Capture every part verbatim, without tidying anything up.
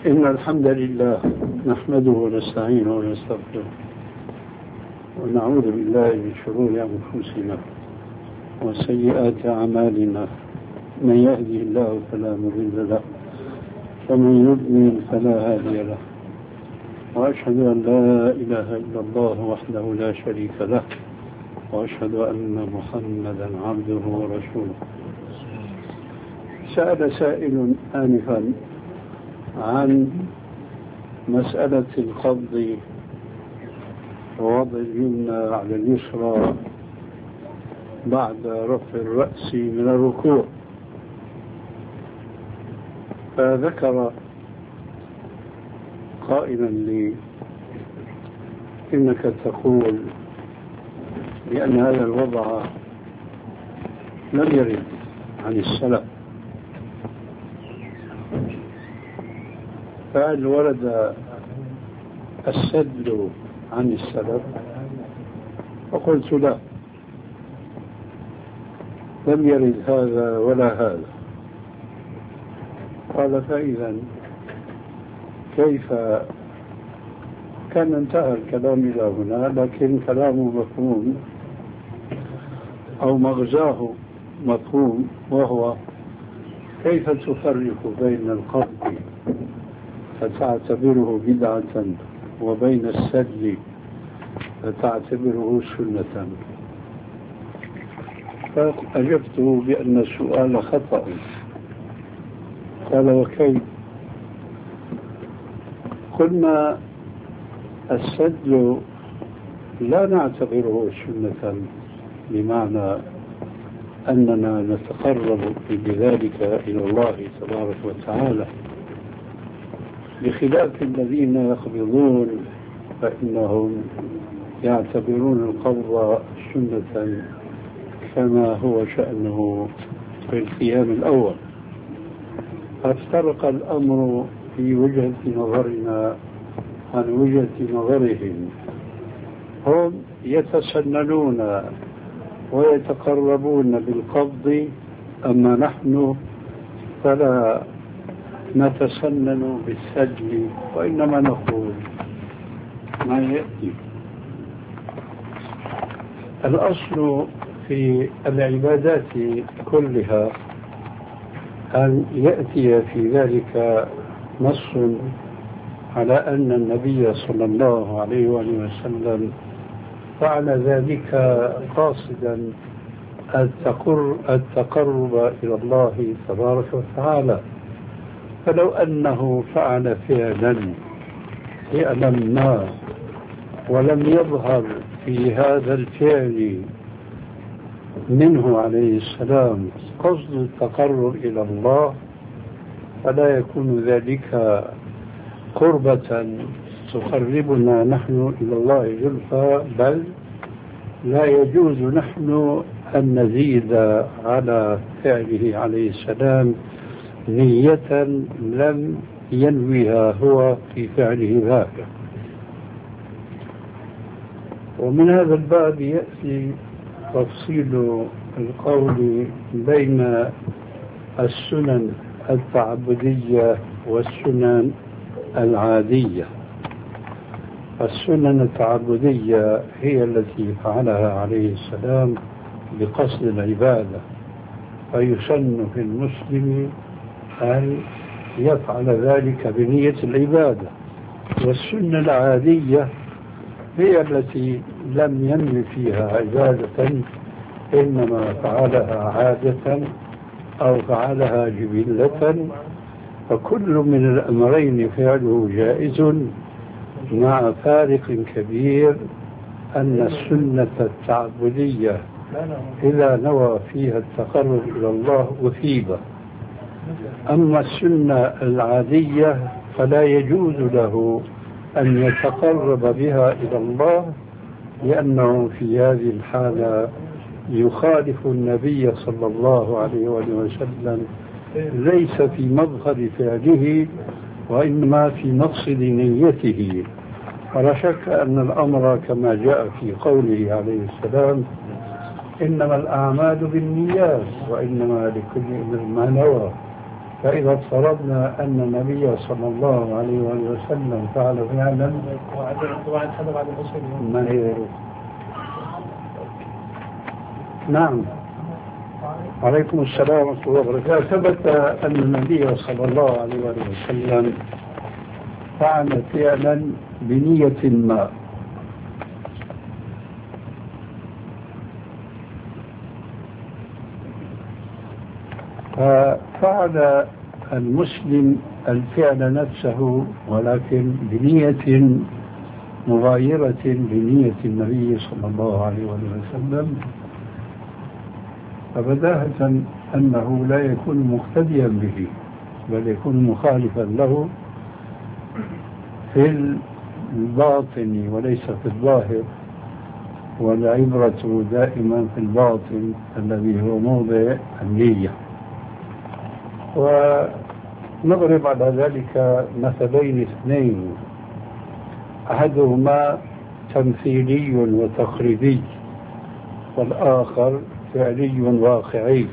إن الحمد لله نحمده ونستعينه ونستغفره ونعوذ بالله من شرور أنفسنا وسيئات أعمالنا. من يهدي الله فلا مضل له ومن يضلل فلا هادي له، وأشهد أن لا إله إلا الله وحده لا شريك له، وأشهد أن محمدا عبده ورسوله. سأل سائل آنفا عن مسألة القبض ووضع اليمنى على اليسرى بعد رفع الرأس من الركوع، فذكر قائلا لي: إنك تقول بأن هذا الوضع لم يرد عن السلف، فهل ورد السدل عن السلف؟ فقلت لا، لم يرد هذا ولا هذا. قال: فإذا كيف؟ كان انتهى الكلام إلى هنا، لكن كلامه مفهوم أو مغزاه مفهوم، وهو: كيف تفرق بين القبض فتعتبره بدعة وبين السدل فتعتبره سنة؟ فأجبته بأن السؤال خطأ. قال: وكيف؟ قلنا: السدل لا نعتبره سنة بمعنى أننا نتقرب بذلك إلى الله تبارك وتعالى، بخلاف الذين يقبضون فإنهم يعتبرون القبض سنة كما هو شأنه في القيام الأول. فافترق الأمر في وجهة نظرنا عن وجهة نظرهم. هم يتسننون ويتقربون بالقبض، أما نحن فلا نتسنن بالسجل، وإنما نقول ما يأتي. الأصل في العبادات كلها أن يأتي في ذلك نص على أن النبي صلى الله عليه وآله وسلم فعل ذلك قاصدا التقرب إلى الله تبارك وتعالى. فلو أنه فعل فعلا فعلا ما ولم يظهر في هذا الفعل منه عليه السلام قصد التقرب إلى الله، فلا يكون ذلك قربة تقربنا نحن إلى الله زلفى، بل لا يجوز نحن أن نزيد على فعله عليه السلام نية لم ينويها هو في فعله ذاك. ومن هذا الباب يأتي تفصيل القول بين السنن التعبدية والسنن العادية. السنن التعبدية هي التي فعلها عليه السلام بقصد العبادة، فيسن في المسلم أن يفعل ذلك بنية العبادة. والسنة العادية هي التي لم ينوي فيها عبادة، إنما فعلها عادة أو فعلها جبلة. فكل من الأمرين فعله جائز، مع فارق كبير أن السنة التعبدية إذا نوى فيها التقرب إلى الله أثيب، أما السنة العادية فلا يجوز له أن يتقرب بها إلى الله، لأنه في هذه الحالة يخالف النبي صلى الله عليه وسلم، ليس في مظهر فعله وإنما في مقصد نيته. ولا شك أن الأمر كما جاء في قوله عليه السلام: إنما الأعمال بالنيات وإنما لكل امرئ ما نوى. فإذا افترضنا أن النبي صلى الله عليه وسلم فعل فعلا ما هي نعم عليكم السلام ورحمة الله وبركاته. ثبت أن النبي صلى الله عليه وسلم فعل فعلا بنية ما، ففعل المسلم الفعل نفسه ولكن بنية مغايرة لنية النبي صلى الله عليه وسلم، فبداهة أنه لا يكون مقتديا به بل يكون مخالفا له في الباطن وليس في الظاهر، والعبرة دائما في الباطن الذي هو موضع النية. ونضرب على ذلك مثلين اثنين، أحدهما تمثيلي وتقريبي والآخر فعلي واقعي.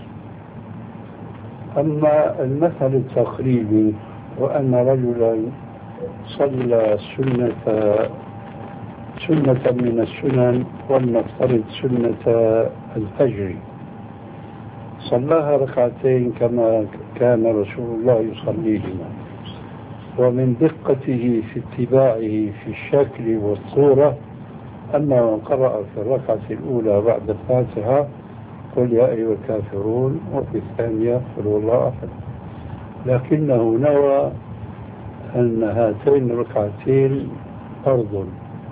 أما المثل التقريبي وأن رجلا صلى سنة سنة من السنن ولنفترض سنة الفجر، صلاها ركعتين كما كان رسول الله يصليهما، ومن دقته في اتباعه في الشكل والصورة أنه قرأ في الركعة الأولى بعد الفاتحة قل يا أيها الكافرون، وفي الثانية قل هو الله أحد، لكنه نوى أن هاتين الركعتين فرض،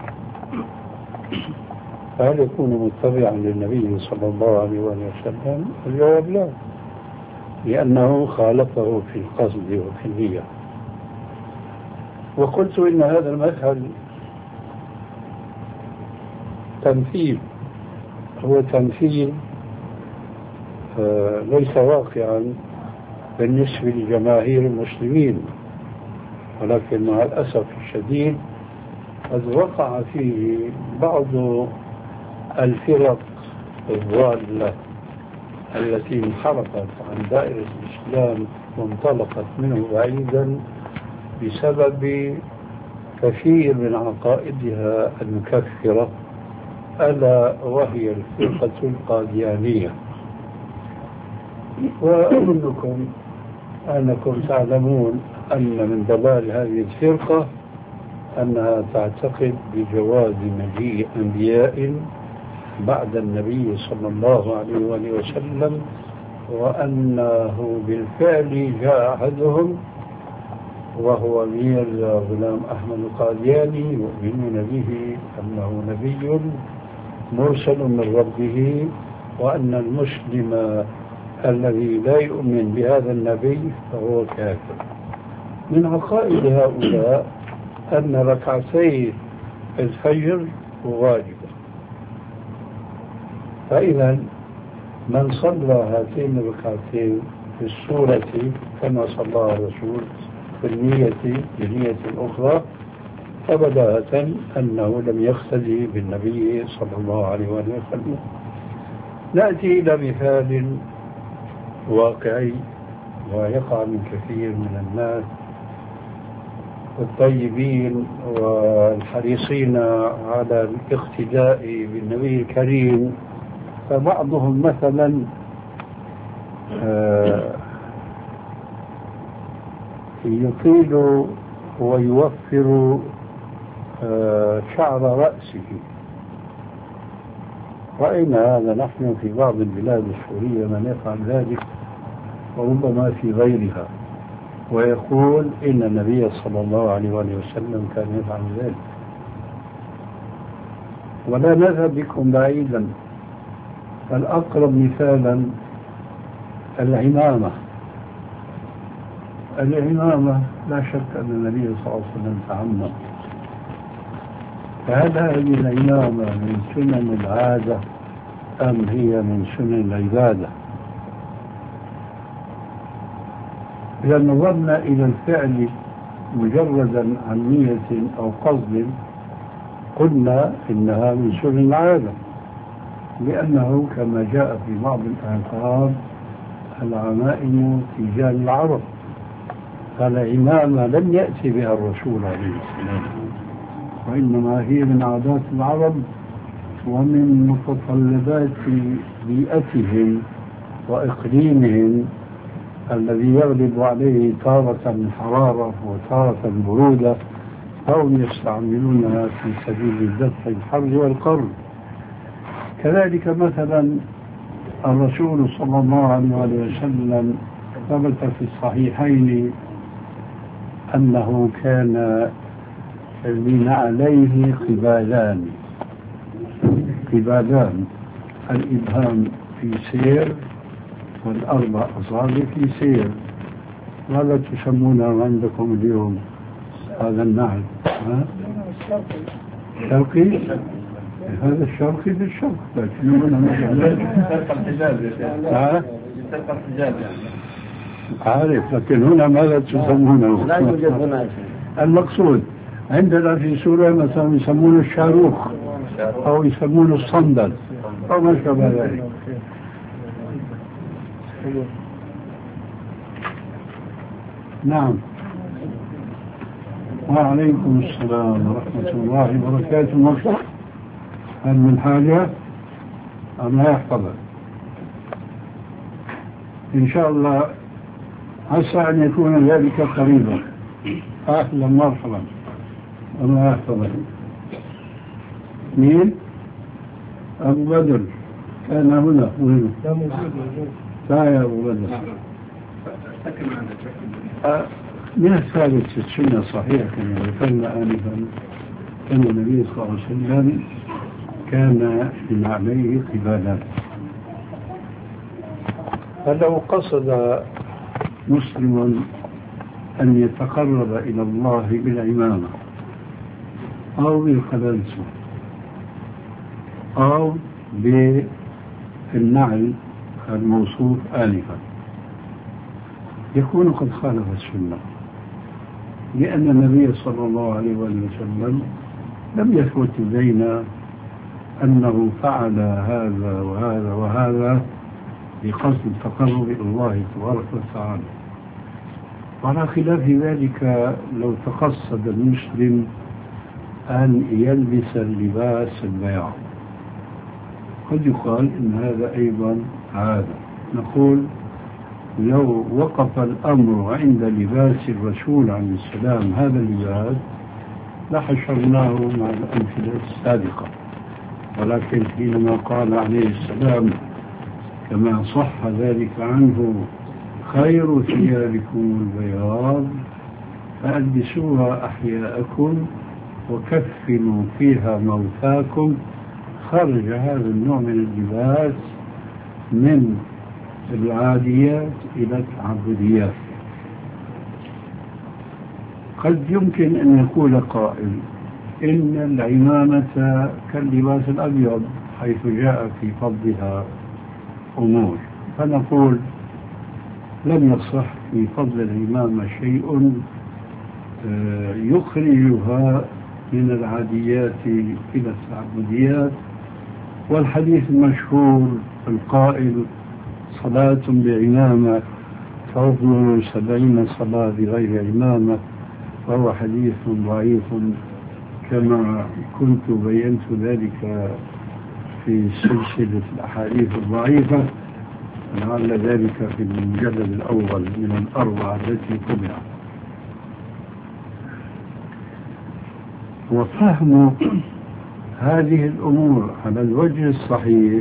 فهل يكون متبعا للنبي صلى الله عليه وسلم؟ الجواب لا، لأنه خالفه في القصد وفي النية. وقلت إن هذا المثل تمثيل، هو تمثيل ليس واقعا بالنسبة لجماهير المسلمين، ولكن مع الأسف الشديد قد وقع فيه بعض الفرق الضالة التي انحرفت عن دائرة الإسلام وانطلقت منه بعيدا بسبب كثير من عقائدها المكفرة، ألا وهي الفرقة القاديانية. وأظنكم أنكم تعلمون أن من ضلال هذه الفرقة أنها تعتقد بجواز مجيء أنبياء بعد النبي صلى الله عليه وسلم، وأنه بالفعل جاء أحدهم وهو ميرزا غلام أحمد القادياني يؤمنون به أنه نبي مرسل من ربه، وأن المسلم الذي لا يؤمن بهذا النبي فهو كافر. من عقائد هؤلاء أن ركعتي الفجر واجبة، فإذا من صلى هاتين الركعتين في السورة كما صلى الرسول في النية بنية أخرى فبداهة أنه لم يقتدي بالنبي صلى الله عليه وسلم. نأتي إلى مثال واقعي ويقع من كثير من الناس الطيبين والحريصين على الاقتداء بالنبي الكريم. فبعضهم مثلا يطيل ويوفر شعر رأسه، رأينا هذا نحن في بعض البلاد السورية من يفعل ذلك وربما في غيرها، ويقول إن النبي صلى الله عليه وسلم كان يفعل ذلك. ولا نذهب بكم بعيدا، الأقرب مثالا العمامة. العمامة لا شك أن النبي صلى الله عليه وسلم تعمم، فهل هذه العمامة من سنن العادة أم هي من سنن العبادة؟ إذا نظرنا إلى الفعل مجردا عن نية أو قصد قلنا إنها من سنن العادة، لأنه كما جاء في بعض الآثار العمائم تيجان العرب، فالعمامة لم يأتي بها الرسول عليه السلام، وإنما هي من عادات العرب ومن متطلبات بيئتهم وإقليمهم الذي يغلب عليه تارة الحرارة وتارة البرودة، فهم يستعملونها في سبيل دفع الحر والقر. كذلك مثلا الرسول صلى الله عليه وسلم ثبت في الصحيحين أنه كان لنعليه قبالان قبالان الإبهام في سير والأربع أصابع في سير. ماذا تسمونه عندكم اليوم هذا النعل؟ شرقي؟ هذا الشرقي بالشرق، لكن هنا يسرق الحجاب ها؟ يسرق الحجاب يعني عارف، لكن هنا ماذا تسمونه؟ لا يوجد هنا. المقصود عندنا في سوريا مثلا يسمونه الشاروخ أو يسمونه الصندل أو ما شابه ذلك. نعم. وعليكم السلام ورحمة الله وبركاته. مرحبا. هل من حاجة؟ الله يحفظك إن شاء الله. عسى أن يكون ذلك قريبا. أهلا مرحبا. الله يحفظك. مين؟ أبو بدر كان هنا. وين؟ لا يا أبو بدر. أه من الثابت في السنة صحيح كما ذكرنا آنفا أن النبي صلى الله عليه وسلم كان من عليه قبالات. فلو قصد مسلم أن يتقرب إلى الله بالعمامة أو بالقلنسوة أو بالنعل الموصوف آنفا يكون قد خالف السنة، لأن النبي صلى الله عليه وسلم لم يثبت بين أنه فعل هذا وهذا وهذا بقصد التقرب إلى الله تبارك وتعالى. وعلى خلاف ذلك لو تقصد المسلم أن يلبس اللباس البياض قد يقال إن هذا أيضا عادة. نقول لو وقف الأمر عند لباس الرسول عليه السلام هذا اللباس لحشرناه مع الأمثلة السابقة، ولكن حينما قال عليه السلام كما صح ذلك عنه خير ثيابكم البياض فألبسوها أحياءكم وكفنوا فيها موتاكم، خرج هذا النوع من اللباس من العاديات إلى التعبديات. قد يمكن أن يقول قائل إن العمامة كاللباس الأبيض حيث جاء في فضلها أمور، فنقول لم يصح في فضل العمامة شيء يخرجها من العاديات إلى التعبديات. والحديث المشهور القائل صلاة بعمامة تفضل سبعين صلاة بغير عمامة، وهو حديث ضعيف كما كنت بينت ذلك في سلسلة الأحاديث الضعيفة، لعل ذلك في المجلد الأول من الأربعة التي طبعت. وفهم هذه الأمور على الوجه الصحيح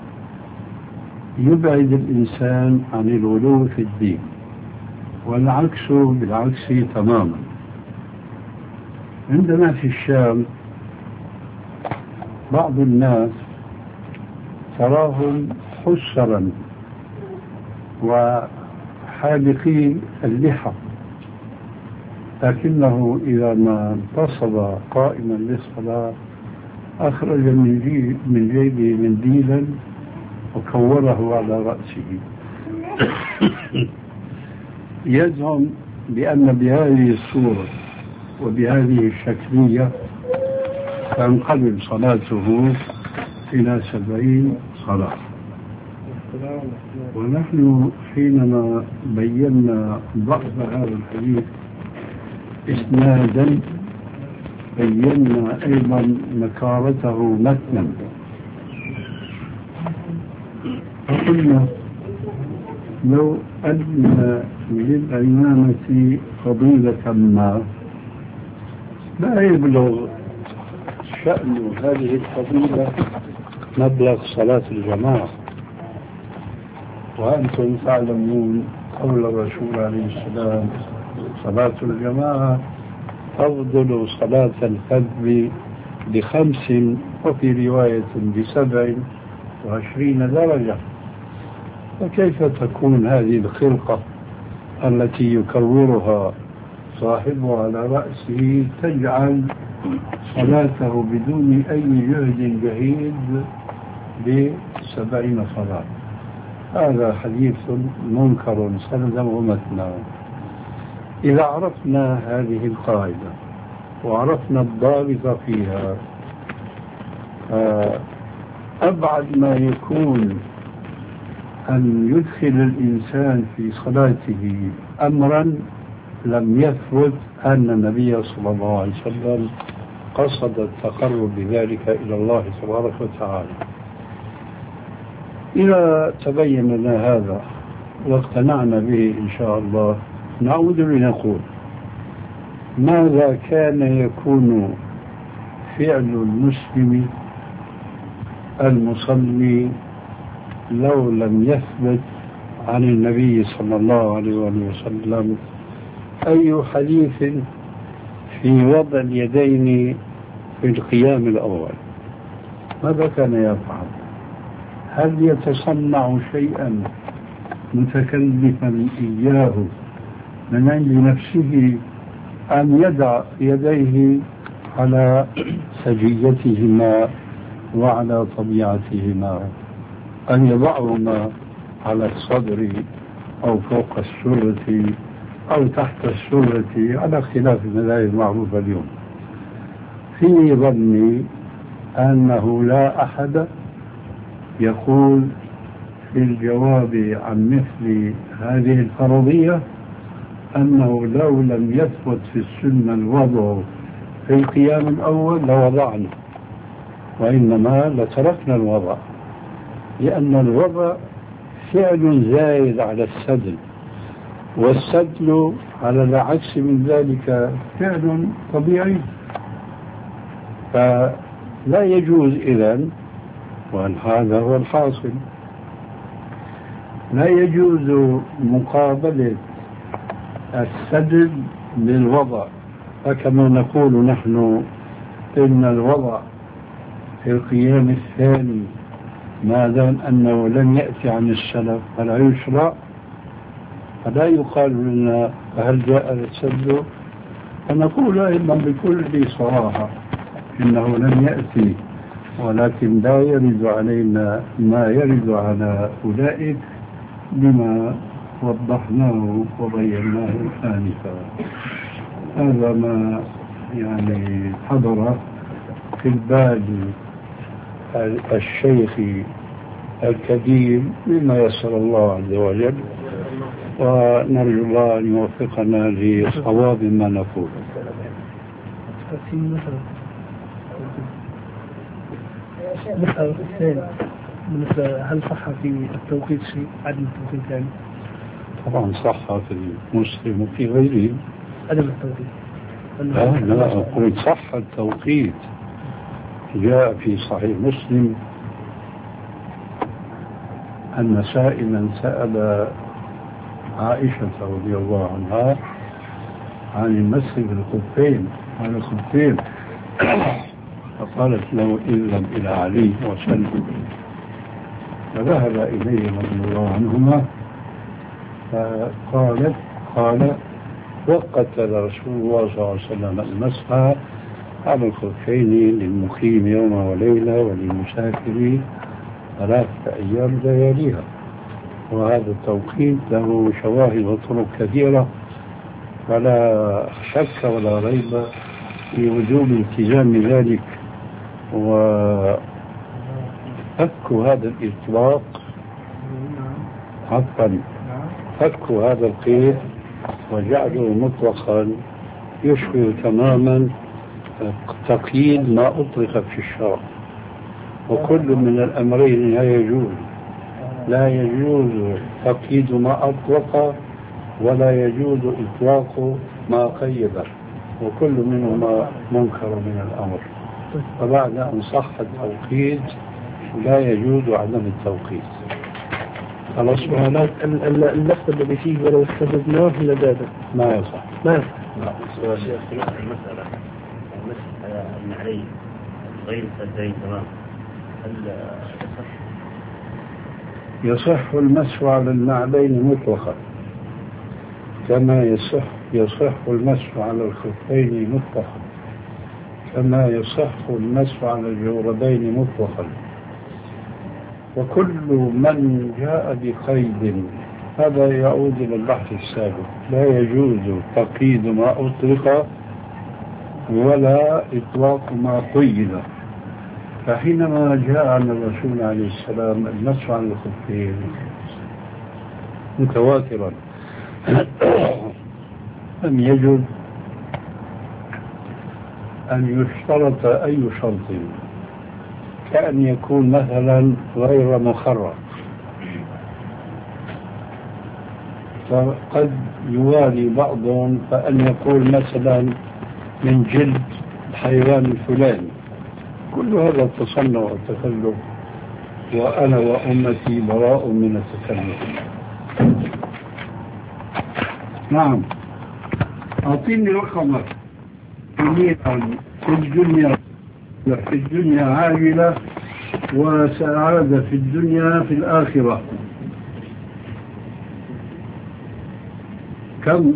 يبعد الإنسان عن الغلو في الدين، والعكس بالعكس تماما. عندنا في الشام بعض الناس تراهم حسرا وحالقي اللحى، لكنه إذا ما انتصب قائما للصلاة أخرج من, جي من جيبه منديلا وكوره على رأسه يزعم بأن بهذه الصورة وبهذه الشكلية تنقلب صلاته إلى سبعين صلاة. ونحن حينما بينا ضعف هذا الحديث إسنادا بينا أيضا نكارته متنا، فقلنا لو أن للأيمامة فضيلة ما لا يبلغ شأن هذه الفضيلة مبلغ صلاة الجماعة، وأنتم تعلمون قول الرسول عليه السلام: صلاة الجماعة أفضل صلاة الفذ بخمس، وفي رواية بسبع وعشرين درجة. فكيف تكون هذه الخلقة التي يكورها صاحبه على رأسه تجعل صلاته بدون أي جهد جهيد بسبعين صلاة؟ هذا حديث منكر سندا ومتنا. إذا عرفنا هذه القاعدة وعرفنا الضابط فيها، أبعد ما يكون أن يدخل الإنسان في صلاته أمرا لم يثبت أن النبي صلى الله عليه وسلم قصد التقرب بذلك إلى الله تبارك وتعالى. إذا تبين لنا هذا واقتنعنا به إن شاء الله، نعود لنقول: ماذا كان يكون فعل المسلم المصلي لو لم يثبت عن النبي صلى الله عليه وسلم أي حديث في وضع اليدين في القيام الأول؟ ماذا كان يفعل؟ هل يتصنع شيئا متكلفا إياه من عند نفسه، أم يدع يديه على سجيتهما وعلى طبيعتهما، أن يضعهما على الصدر أو فوق السرة أو تحت السرة على اختلاف المذاهب المعروفة اليوم؟ في ظني أنه لا أحد يقول في الجواب عن مثل هذه الفرضية أنه لو لم يثبت في السنة الوضع في القيام الأول لوضعنا، وإنما لتركنا الوضع، لأن الوضع فعل زائد على السدل، والسدل على العكس من ذلك فعل طبيعي. فلا يجوز إذن، وهذا هو الحاصل، لا يجوز مقابلة السدل بالوضع. فكما نقول نحن إن الوضع في القيام الثاني ما دام أنه لم يأتي عن السلف فلا يشرع، فلا يقال لنا هل جاء السدل، فنقول أيضا بكل صراحة إنه لم يأتي، ولكن لا يرد علينا ما يرد على أولئك بما وضحناه وبيناه آنفا. هذا ما يعني حضر في البال الشيخ الكبير مما يسر الله عز وجل، ونرجو الله أن يوفقنا لصواب ما نقول. مسألة الثانية، هل صح في التوقيت شيء عدم التوقيت يعني؟ طبعا صح في المسلم وفي غيره عدم التوقيت. لا لا أقول صح التوقيت. جاء في صحيح مسلم أن سائلا سأل عائشة رضي الله عنها عن المسح بالخفين على الخفين، فقالت له: اذهب إلى علي وسلم. فذهب إليه رضي الله عنهما، فقالت قال وقت رسول الله صلى الله عليه وسلم المسح على الخفين للمقيم يوم وليلة وللمسافر ثلاثة أيام لياليها. وهذا التوقيت له شواهد وطرق كثيرة، فلا شك ولا ريب في وجوب التزام ذلك وفك هذا الإطلاق عفوا فك هذا القيد وجعله مطلقا يشبه تماما تقييد ما أطلق في الشرع، وكل من الأمرين لا يجوز. لا يجوز تقييد ما أطلق ولا يجوز إطلاق ما قيد، وكل منهما منكر من الأمر. فبعد أن صح التوقيت لا يجوز عدم التوقيت. خلاص اللفظ الذي فيه ولو استجبناه لزاده ما يصح. ما يصح. سؤال شيخ في المسألة المسح النعلين غير السدين تمام، هل يصح؟ يصح المسح على النعلين مطلقا كما يصح يصح المسح على الخفين مطلقا كما يصح المسح على الجوربين مطلقا. وكل من جاء بقيد هذا يعود إلى البحث السابق. لا يجوز تقييد ما أطلق ولا إطلاق ما قيد. فحينما جاء عن الرسول عليه السلام المسح على الخفين متواترا لم يجد أن يشترط أي شرط، كأن يكون مثلا غير مخرج، فقد يوالي بعضهم فأن يقول مثلا من جلد الحيوان الفلاني. كل هذا التصنع والتكلف، وأنا وأمتي براء من التكلف. نعم، أعطيني رقمك. في الدنيا في الدنيا عاجلة وسعادة في الدنيا في الآخرة. كم؟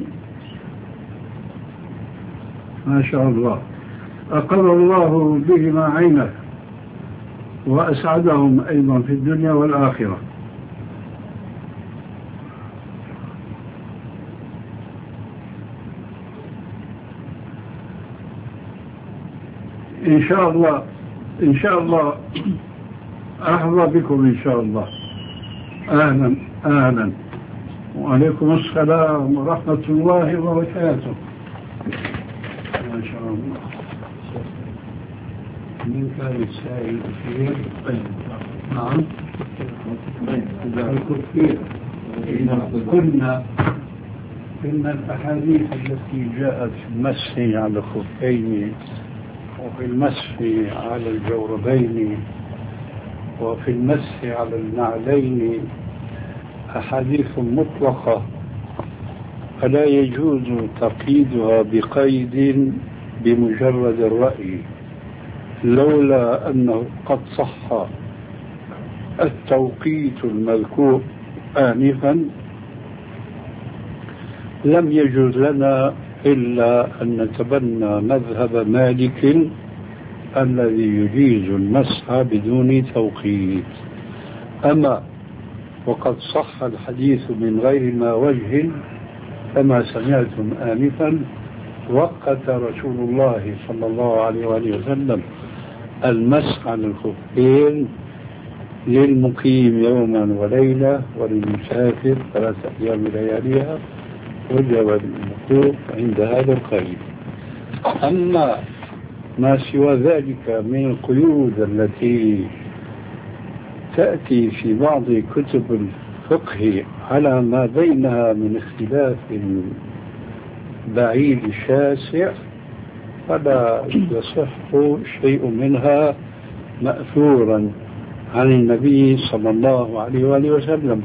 ما شاء الله. أقر الله بهما عينك وأسعدهم أيضا في الدنيا والآخرة. إن شاء الله إن شاء الله أحظى بكم إن شاء الله. أهلا أهلا وعليكم السلام ورحمة الله وبركاته. ما شاء الله. من كان السائل الأخير؟ نعم الكفير. قلنا إن الأحاديث التي جاءت في المسح على الخفين وفي المسح على الجوربين وفي المسح على النعلين أحاديث مطلقة، فلا يجوز تقييدها بقيد بمجرد الرأي، لولا أنه قد صح التوقيت المذكور آنفا لم يجوز لنا إلا أن نتبنى مذهب مالك الذي يجيز المسح بدون توقيت. أما وقد صح الحديث من غير ما وجه كما سمعتم آنفا، وقت رسول الله صلى الله عليه وآله وسلم المسح على الخفين للمقيم يوما وليلة وللمسافر ثلاثة أيام لياليها، وجب الموقوف عند هذا القيد. أما ما سوى ذلك من القيود التي تأتي في بعض كتب الفقه على ما بينها من اختلاف بعيد شاسع، فلا يصح شيء منها مأثورا عن النبي صلى الله عليه وآله وسلم.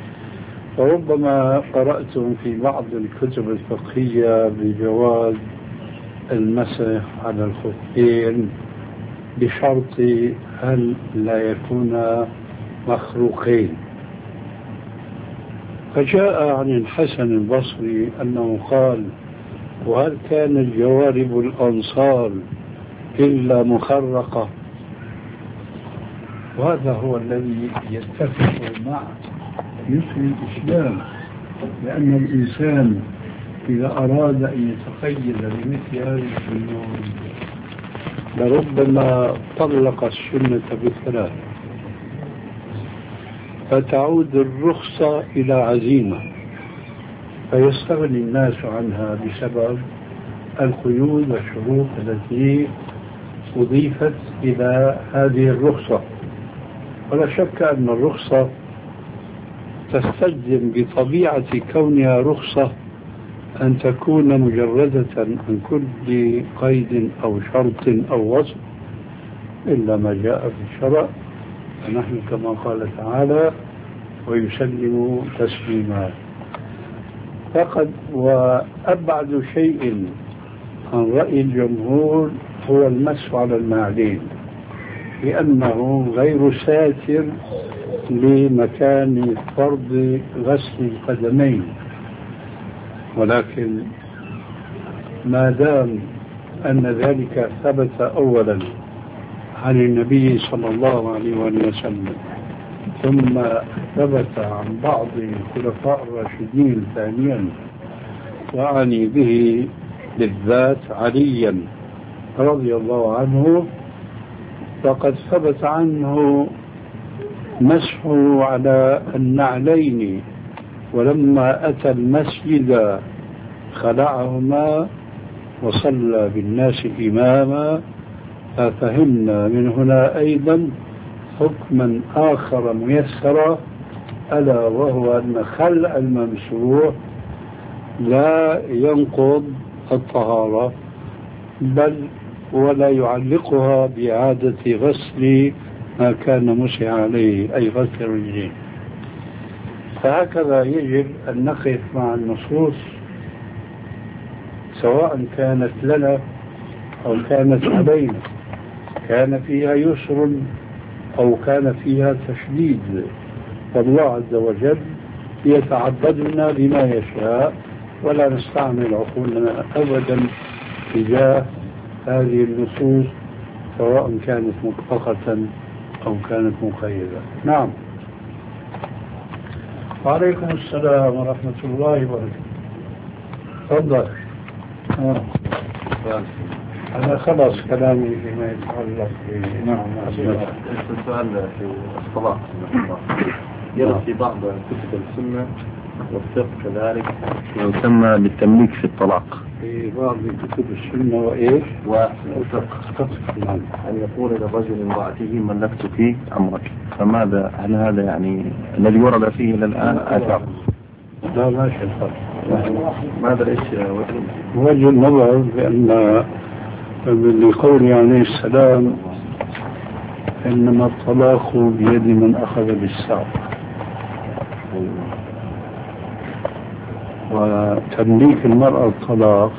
فربما قرأتم في بعض الكتب الفقهية بجواز المسح على الخفين بشرط أن لا يكون مخروقين. فجاء عن الحسن البصري أنه قال: وهل كان الجوارب الأنصار إلا مخرقة؟ وهذا هو الذي يتفق مع يسر الإسلام، لأن الإنسان إذا أراد أن يتقيد بمثل هذه الفنون لربما طلق السنة بالثلاث. فتعود الرخصة إلى عزيمة، فيستغني الناس عنها بسبب القيود والشروط التي أضيفت إلى هذه الرخصة. ولا شك أن الرخصة تستلزم بطبيعة كونها رخصة أن تكون مجردة عن كل قيد أو شرط أو وصف إلا ما جاء في الشرع، فنحن كما قال تعالى ويسلم تسليما. فقد وأبعد شيء عن رأي الجمهور هو المسح على النعلين، لأنه غير ساتر لمكان فرض غسل القدمين، ولكن ما دام أن ذلك ثبت أولا عن النبي صلى الله عليه وسلم، ثم ثبت عن بعض الخلفاء الراشدين ثانيا، وأعني به بالذات عليا رضي الله عنه، فقد ثبت عنه مسحه على النعلين، ولما أتى المسجد خلعهما وصلى بالناس إماما. ففهمنا من هنا أيضا حكما آخر ميسرا، ألا وهو أن خلع الممسوح لا ينقض الطهارة، بل ولا يعلقها بإعادة غسل ما كان مسح عليه، أي غسل الرجلين. فهكذا يجب أن نقف مع النصوص سواء كانت لنا أو كانت علينا، كان فيها يسر أو كان فيها تشديد، فالله عز وجل يتعبدنا بما يشاء، ولا نستعمل عقولنا أبدا تجاه هذه النصوص سواء كانت مطلقة أو كانت مقيدة. نعم. وعليكم السلام ورحمة الله وبركاته. تفضل. آه. أنا خلص كلامي فيما يتعلق ب نعم. السؤال في الصلاة يرد في بعض كتب السنة والفقه كذلك يسمى بالتمليك في الطلاق. في بعض كتب السنة وإيش؟ والفقه أن يقول للرجل امرأته ملكتك أمرك، فماذا هل هذا يعني الذي ورد فيه إلى الآن آثار؟ لا ماشي الفرق. ماذا إيش وجه النظر بأن لقول عليه السلام إنما الطلاق بيد من أخذ بالساق، وتمليك المرأة الطلاق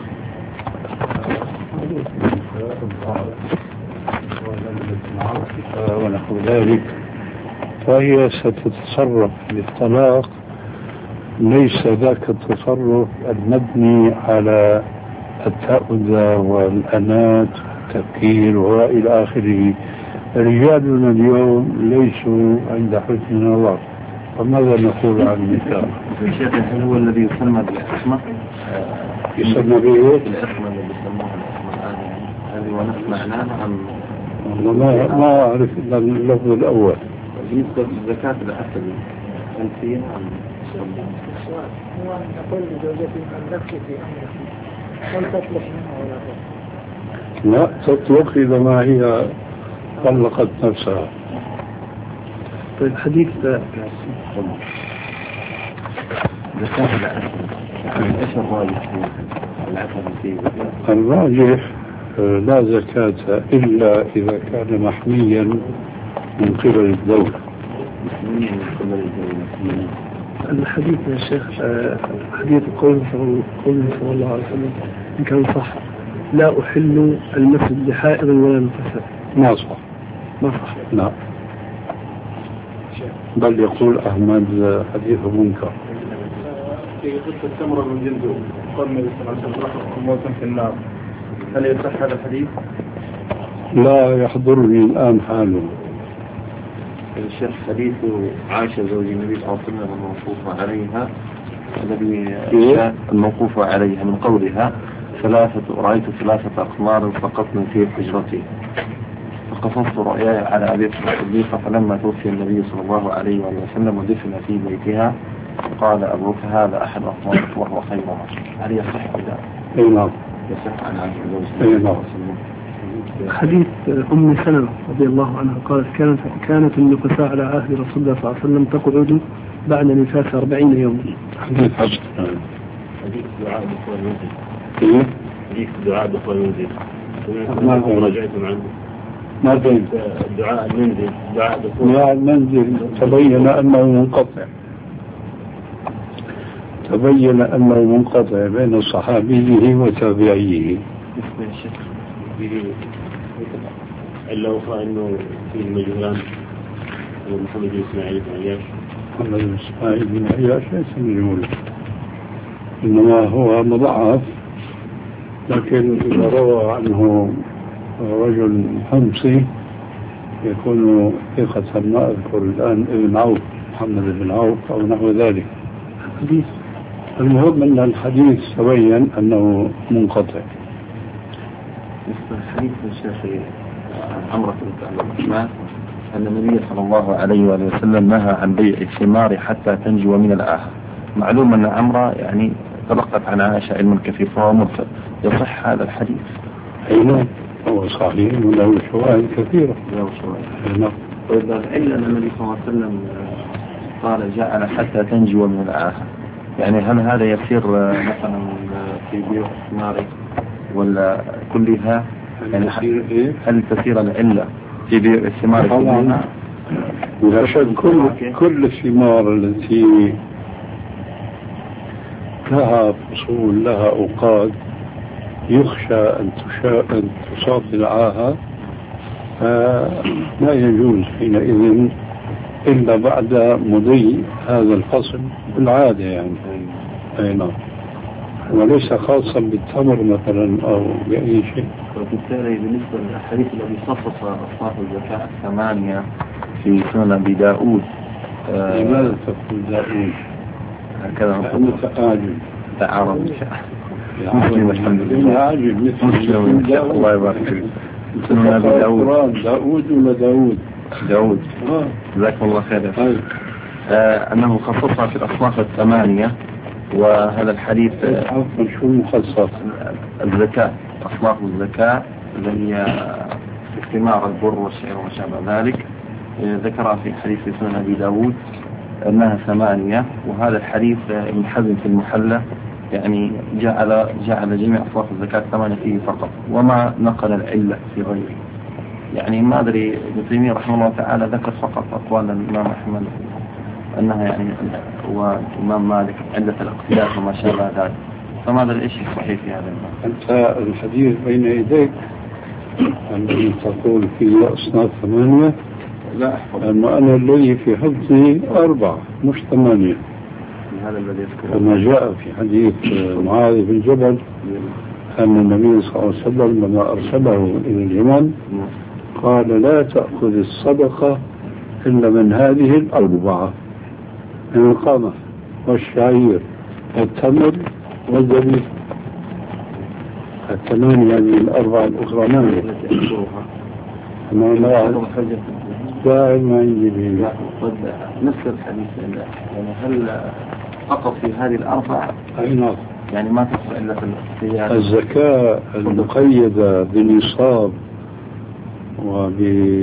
ونحو ذلك، فهي ستتصرف بالطلاق ليس ذاك التصرف المبني على التأذى والأنات والتفكير وإلى آخره. رجالنا اليوم ليسوا عند حسن نظر، فماذا نقول عن النساء؟ شيخ هل هو الذي يسمى بالعصمة؟ يسمى بإيه؟ العصمة اللي بيسموها العصمة هذه هو نفس معناها أم؟ ما ما أعرف إلا اللفظ الأول. بالنسبة للزكاة العسل هل فيها أم؟ هو أن تقول لزوجتي ملكت في أمرك، هل تطلق منها ولا لا تطلق إذا ما هي طلقت نفسها. طيب حديث زكاة العسل إيش الراجح العسل فيه؟ الراجح لا زكاة إلا إذا كان محميا من قبل الدولة. من قبل الدولة. الحديث يا شيخ حديث قوله صلى الله عليه وسلم إن كان صح لا أحل المسجد لحائض ولا نفساء، ما صح. ما صح. لا، بل يقول أحمد حديث منكر. في قصة التمرة من جلده قال النبي صلى الله عليه وسلم موتا في النار، هل يصح هذا الحديث؟ لا يحضرني الآن حاله. الشيخ حديث عائشة زوج النبي صلى الله عليه وسلم الموقوف عليها الذي الموقوف عليها من قولها ثلاثة رأيت ثلاثة أقمار فقط من في حجرتي، قصصت رؤياي على أبي بكر الصديق فلما توفي النبي صلى الله عليه وسلم ودفن في بيتها قال أبوك هذا أحد أطفالك وهو خيرها. هل يصح كذا؟ أي نعم يصح عن أي نعم. حديث أم سلمة رضي الله عنها قالت كانت كانت النفساء على عهد رسول الله صلى الله عليه وسلم تقعد بعد نفاس أربعين يوما. حديث حسن. حديث دعاء دخول المنزل. إيه؟ حديث دعاء دخول المنزل. ما راجعتم عنه. ما بين دعاء المنزل دعاء دخول دعاء المنزل تبين أنه منقطع تبين أنه منقطع بين صحابيه وتابعيه. إلا وفاء أنه في المجهولان محمد بن إسماعيل بن عياش. محمد بن إسماعيل بن عياش ليس مجهول، إنما هو مضاعف، لكن إذا روى عنه رجل حمصي يكون ثقة. ما أذكر الآن ابن عوف، محمد بن عوف أو نحو ذلك. حديث المهم أن الحديث تبين أنه منقطع. حديث الشيخ عمرو بن الرحمن أن النبي صلى الله عليه وسلم نهى عن بيع الثمار حتى تنجو من الآخر. معلوم أن عمرو يعني تلقت عن عائشة علما كثير فهو مرسل. يصح هذا الحديث؟ أي نعم هو صحيح وله شواهد كثيرة. له شواهد. نعم. وإذا العلة أن النبي صلى الله عليه وسلم قال جعل حتى تنجو من الآخر، يعني هل هذا يصير مثلا في بيع الثمار ولا كلها؟ يعني هل تسير العلة في بيع الثمار كلها؟ ولا شك كل كل الثمار التي لها فصول لها أوقات يخشى أن أن تصاب العاهة فلا يجوز حينئذ إلا بعد مضي هذا الفصل بالعادة يعني. أي نعم. وليس خاصا بالتمر مثلا أو بأي شيء. وبالتالي بالنسبة للحديث الذي خصص أصناف الزكاة الثمانية في سنن أبي داود، لماذا تقول داود؟ هكذا أنت أعجب تعارض مسلم الحمد لله أعجب مسلم الله يبارك فيك. سنن أبي داود داود ولا داود؟ داود جزاكم الله خير. آه أنه خصصها في الأصناف الثمانية، وهذا الحديث عفوا شو المخصص؟ الزكاة، أصناف الزكاة اللي هي الثمار البر والشعير وما شابه ذلك، ذكرها في حديث سنن أبي داود أنها ثمانية. وهذا الحديث ابن حزم في المحلى يعني جعل جعل جميع أصناف الزكاة ثمانية فيه فقط، وما نقل العلة في غيره. يعني ما أدري ابن تيمية رحمه الله تعالى ذكر فقط أقوال الإمام أحمد أنها يعني والإمام مالك عدة الاقتلاف وما شابه ذلك، فماذا الإشي الصحيح في هذا المعنى؟ أنت الحديث بين يديك أن تقول في أصناف ثمانية؟ لا أحفظ. أما أنا الذي في حفظي أربعة مش ثمانية. هذا الذي يذكره كما جاء في حديث معاذ بن جبل أن النبي صلى الله عليه وسلم لما أرسله إلى اليمن قال لا تأخذ الصدقة إلا من هذه الأربعة، من القمح والشعير والتمر والزبيب. الثمانية هذه الأربعة الأخرى ما أنا لا دائما عندي نفس الحديث. يعني هل فقط في هذه الأربعة؟ أي نعم. يعني ما تصل إلا في الاختيار. الزكاة المقيدة بالنصاب وب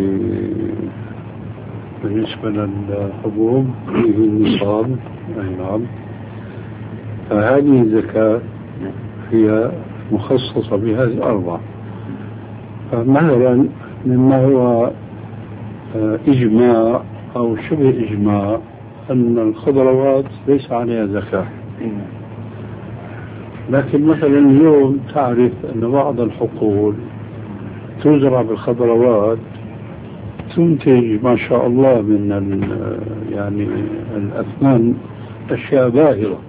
بالنسبة للحبوب فيه النصاب. أي نعم. فهذه الزكاة هي مخصصة بهذه الأربعة. فمثلا مما هو إجماع أو شبه إجماع أن الخضروات ليس عليها زكاة، لكن مثلا اليوم تعرف أن بعض الحقول تزرع بالخضروات تنتج ما شاء الله من يعني الأثمان أشياء باهرة،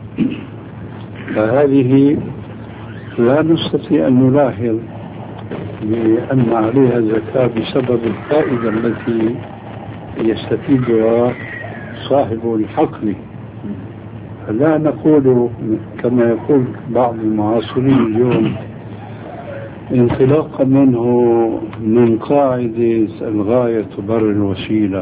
فهذه لا نستطيع أن نلاحظ بأن عليها زكاة بسبب الفائدة التي يستفيدها صاحب الحقل. لا نقول كما يقول بعض المعاصرين اليوم انطلاقا منه من قاعدة الغاية تبرر الوسيلة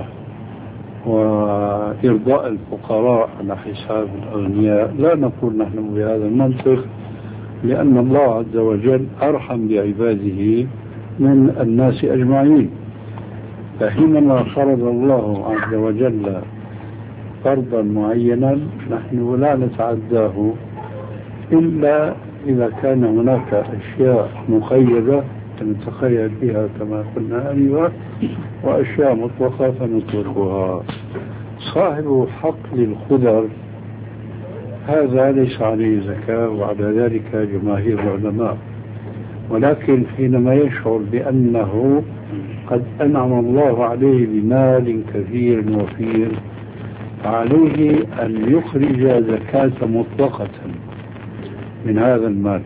وإرضاء الفقراء على حساب الأغنياء، لا نقول نحن بهذا المنطق، لأن الله عز وجل أرحم بعباده من الناس أجمعين. فحينما فرض الله عز وجل فرضا معينا نحن لا نتعداه إلا إذا كان هناك أشياء مقيدة نتخيل فيها كما قلنا آنفا، وأشياء مطلقة فنتركها. صاحب حقل الخضر هذا ليس عليه زكاة، وعلى ذلك جماهير العلماء، ولكن حينما يشعر بأنه قد أنعم الله عليه بمال كثير وفير فعليه أن يخرج زكاة مطلقة من هذا المال،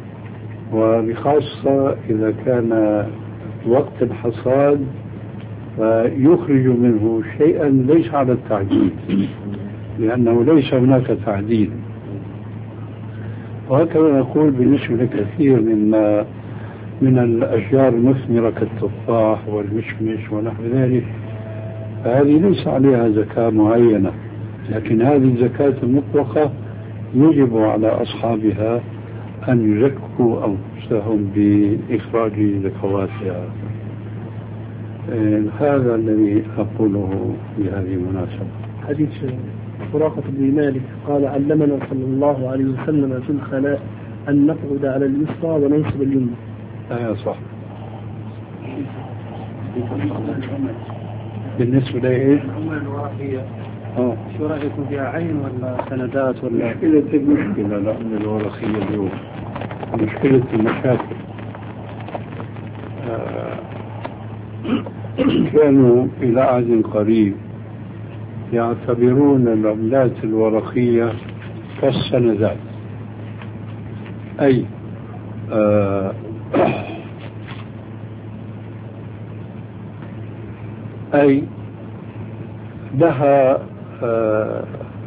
وبخاصة إذا كان وقت الحصاد فيخرج منه شيئا ليس على التعديل، لأنه ليس هناك تعديل. وهكذا نقول بالنسبة لكثير مما من الأشجار المثمرة كالتفاح والمشمش ونحو ذلك، فهذه ليس عليها زكاة معينة، لكن هذه الزكاة المطلقة يجب على أصحابها أن يزكوا أنفسهم بإخراج زكواتها. هذا الذي أقوله بهذه المناسبة. حديث سراقة بن مالك قال علمنا صلى الله عليه وسلم في الخلاء أن نقعد على اليسرى وننصب اليمنى. آه صح. بالنسبة لإيه؟ العملة الورقية آه. شو رأيكم فيها عين ولا سندات ولا؟ مشكلة المشكلة العملة الورقية اليوم مشكلة المشاكل. آه. كانوا إلى عهد قريب يعتبرون العملات الورقية كالسندات، أي آه أي لها آه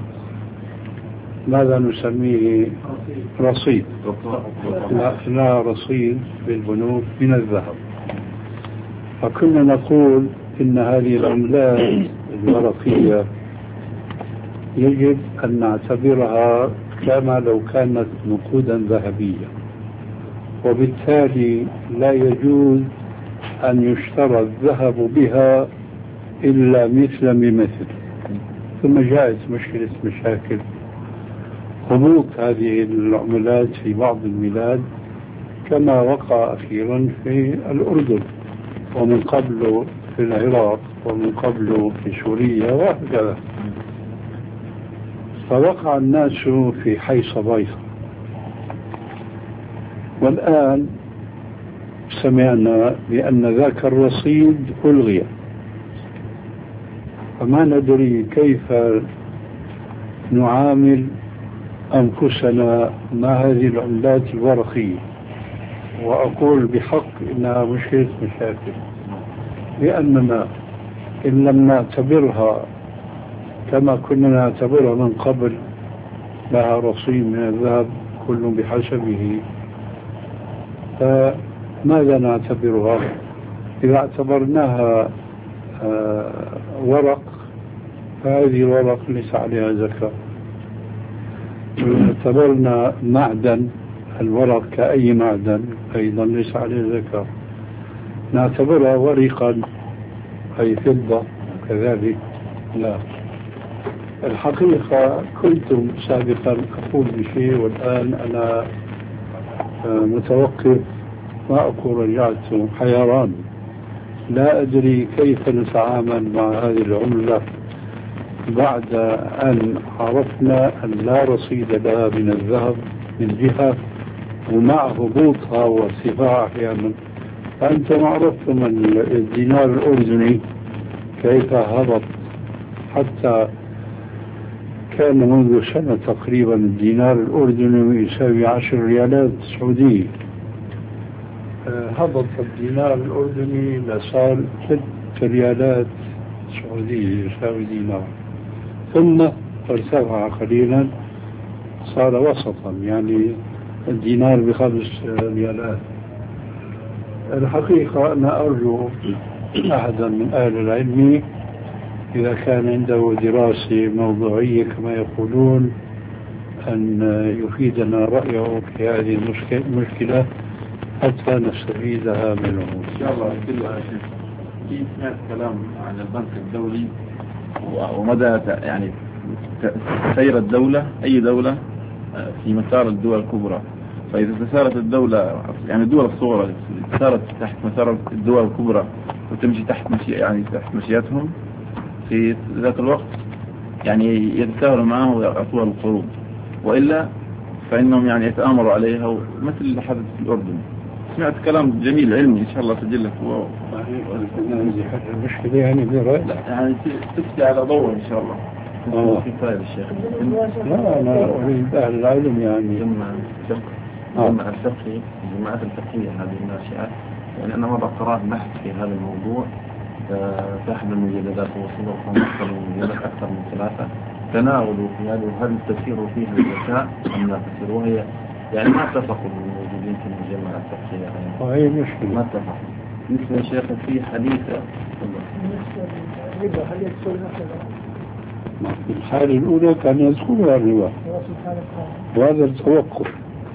ماذا نسميه رصيد، لا, لا رصيد بالبنوك من الذهب. فكنا نقول إن هذه العملات الورقية يجب أن نعتبرها كما لو كانت نقودا ذهبية، وبالتالي لا يجوز أن يشترى الذهب بها إلا مثلا بمثل. ثم جاءت مشكلة مشاكل هبوط هذه العملات في بعض البلاد كما وقع أخيرا في الأردن، ومن قبل في العراق، ومن قبل في سوريا، وهكذا. فوقع الناس في حيص بيصة. والآن سمعنا بأن ذاك الرصيد ألغي، فما ندري كيف نعامل أنفسنا مع هذه العملات الورقية. وأقول بحق إنها مشكلة مشاكل، لأننا إن لم نعتبرها كما كنا نعتبرها من قبل لها رصيد من الذهب كل بحسبه، فماذا نعتبرها؟ إذا اعتبرناها ورق فهذه الورق ليس عليها زكاة. إذا اعتبرنا معدن، الورق كأي معدن أيضا ليس عليه زكاة. نعتبرها ورقا أي فضة كذلك لا. الحقيقة كنت سابقا أقول بشيء والآن أنا متوقف، ما أقول رجعت حيران، لا أدري كيف نتعامل مع هذه العملة بعد أن عرفنا أن لا رصيد لها من الذهب من جهة، ومع هبوطها وارتفاعها أحيانا. فأنتم عرفتم الدينار الأردني كيف هبط، حتى كان منذ سنة تقريبا الدينار الأردني يساوي عشر ريالات سعودية، هبط الدينار الأردني لصار ست ريالات سعودية يساوي دينار، ثم ارتفع قليلا صار وسطا، يعني الدينار بخمس ريالات. الحقيقة أنا أرجو أحدا من أهل العلم إذا كان عنده دراسة موضوعية كما يقولون أن يفيدنا رأيه في هذه المشكلة حتى نستفيدها منه. إن شاء الله. كلها في سمعت كلام عن البنك الدولي ومدى يعني سير الدولة، أي دولة في مسار الدول الكبرى. فإذا تسارت الدولة يعني الدول الصغرى سارت تحت مسار الدول الكبرى وتمشي تحت مشي يعني تحت مشياتهم في ذاك الوقت يعني يتساهلوا معه ويعطوها القروض، وإلا فإنهم يعني يتآمروا عليها مثل اللي حدث في الأردن. سمعت كلام جميل علمي إن شاء الله سجلك و... المشكلة يعني برأي يعني تفتي على ضوء إن شاء الله. آه. في طيب الشيخ. لا أنا أريد أهل العلم يعني جمع الفقه جمع الفقه الجماعات الفقهية هذه الناشئات. يعني أنا مرة قرأت بحث في هذا الموضوع في أحد المجلدات وصدر أكثر من مجلد أكثر من ثلاثة تناولوا في هذا وهل تسير فيها الذكاء أم لا تسير، وهي يعني ما اتفقوا الموجودين في المجمع الفقهية وهي مشكلة ما اتفقوا. مثل يا شيخ في حديثة في الحالة الأولى كان يدخلها الرواة وهذا التوقف.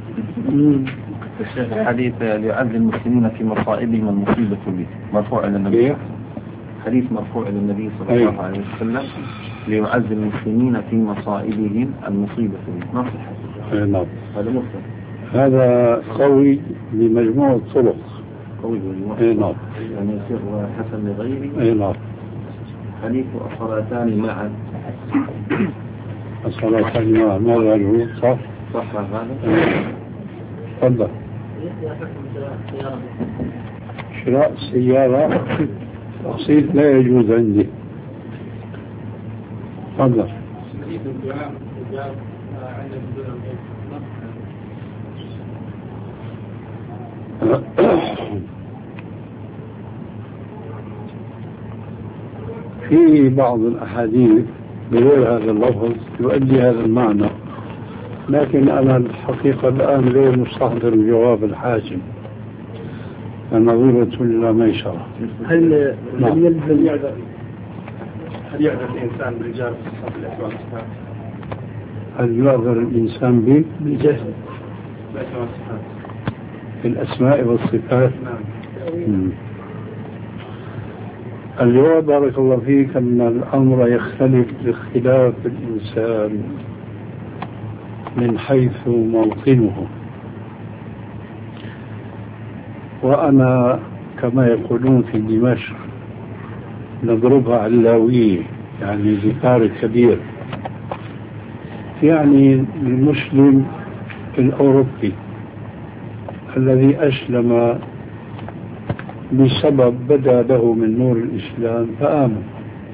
الشيخ الحديث ليعزي المسلمين في مصائبهم المصيبة به مرفوع إلى النبي، حديث مرفوع إلى النبي صلى الله عليه وسلم ليعزي المسلمين في مصائبهم المصيبة به. ما صح نعم هذا مسلم، هذا قوي لمجموع الطرق قوي لمجموع اي نعم يعني يصير حسن لغيره. اي نعم. حديث الصلاتان معا الصلاتان معا ما غيره صح صح هذا. تفضل. شراء السيارة تقسيط لا يجوز عندي. تفضل. في بعض الأحاديث بغير هذا اللفظ يؤدي هذا المعنى، لكن أنا الحقيقة الآن غير مستحضر جواب الحاكم نظيرة لا ميسرة. هل نعم. يلزم يعذر هل يعذر الإنسان بالرجال في صف الأسماء والصفات؟ هل يعذر الإنسان به بالجهل بالأسماء والصفات؟ في الأسماء والصفات؟ نعم. الجواب بارك الله فيك أن الأمر يختلف باختلاف الإنسان من حيث موطنه، وأنا كما يقولون في دمشق نضربها علاوية يعني ذكار كبير، يعني المسلم الأوروبي الذي أسلم بسبب بدا له من نور الإسلام فآمن،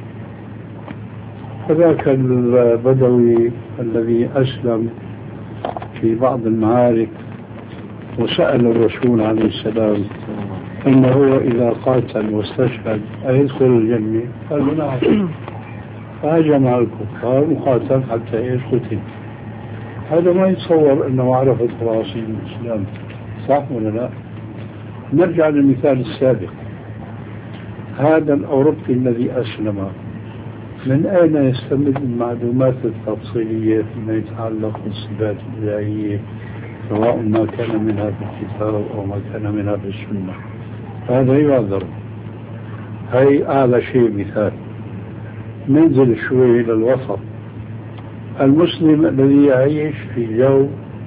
فذاك البدوي الذي أسلم في بعض المعارك وسأل الرسول عليه السلام إنه إذا قاتل واستشهد أيدخل الجنة؟ قال له نعم. فهجم على الكفار وقاتل حتى يقتل. هذا ما يتصور أنه عرف تفاصيل الإسلام، صح ولا لا؟ نرجع للمثال السابق، هذا الأوروبي الذي أسلم من أين يستمد المعلومات التفصيلية فيما يتعلق بالصفات الإلهية سواء ما كان منها في الكتاب أو ما كان منها في السنة؟ هذا يعذر. هي أعلى شيء مثال. ننزل شوي إلى الوسط، المسلم الذي يعيش في جو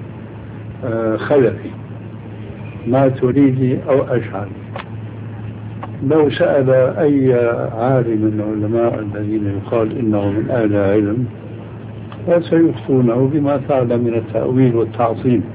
خلفي ما تريدي أو أشعري، لو سأل أي عالم من العلماء الذين يقال إنه من أهل علم فسيفتونه بما فعل من التأويل والتعظيم،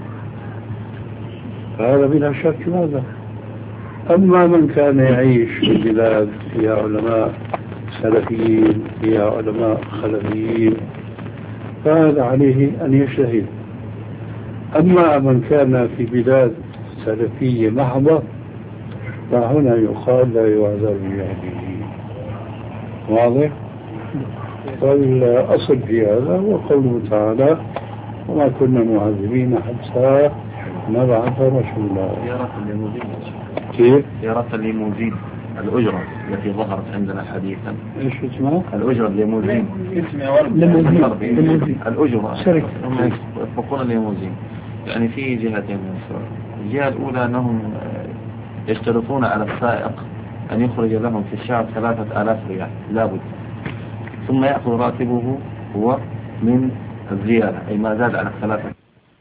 فهذا بلا شك ماذا. أما من كان يعيش في بلاد فيها علماء سلفيين فيها علماء خلفيين فهذا عليه أن يجتهد. أما من كان في بلاد سلفية محضة فهنا يقال لا يعذر بجهله. واضح؟ والأصل في هذا هو قوله تعالى وما كنا معذبين حتى نبعث رسولا. زيارة اليهودية كيف؟ سيارات الليموزين الأجرة التي ظهرت عندنا حديثا. ايش اسمها؟ الأجرة الليموزين. ليموزين. الأجرة. شركة. هم يطلقون الليموزين. يعني في جهتين من السؤال. الجهة الأولى أنهم يشترطون على السائق أن يخرج لهم في الشهر ثلاثة آلاف ريال لابد، ثم يأخذ راتبه هو من الزيادة أي ما زاد على الثلاثة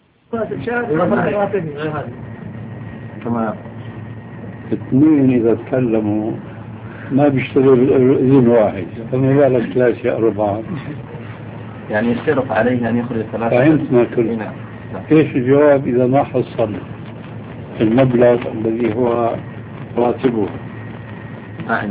كما اثنين إذا تكلموا ما بيشتغلوا بالإذن واحد، فما بالك ثلاثة أربعة. يعني يشترط عليه أن يخرج ثلاثة. فهمتنا كل. إيش الجواب إذا ما حصل المبلغ الذي هو راتبه؟ أعني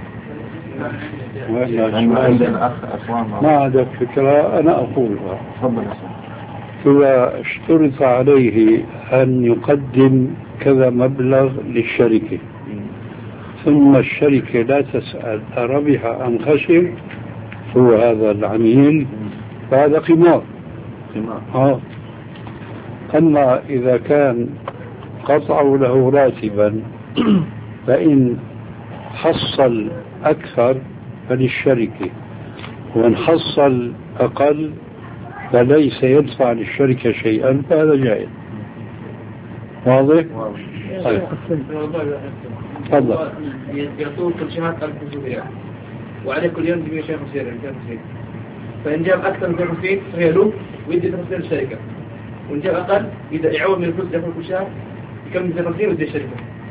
ما عندك فكرة أنا أقولها. تفضل. إذا اشترط عليه أن يقدم كذا مبلغ للشركة ثم الشركة لا تسأل أربح أم خسر هو هذا العميل فهذا قمار. آه. أما إذا كان قطعوا له راتبا فإن حصل أكثر فللشركة وإن حصل أقل فليس يدفع للشركة شيئا فهذا جائز. واضح؟ طيب تفضل. يعطوه كل شهر ألف وخمسمائة وعليه كل يوم مئة وخمسين ريال، فإن جاب أكثر من مئة وخمسين فهي له ويدي تخسر الشركة، وإن جاب أقل إذا يعوض من الفلوس يأخذ كل شهر يكمل مئة وخمسين ويدي الشركة.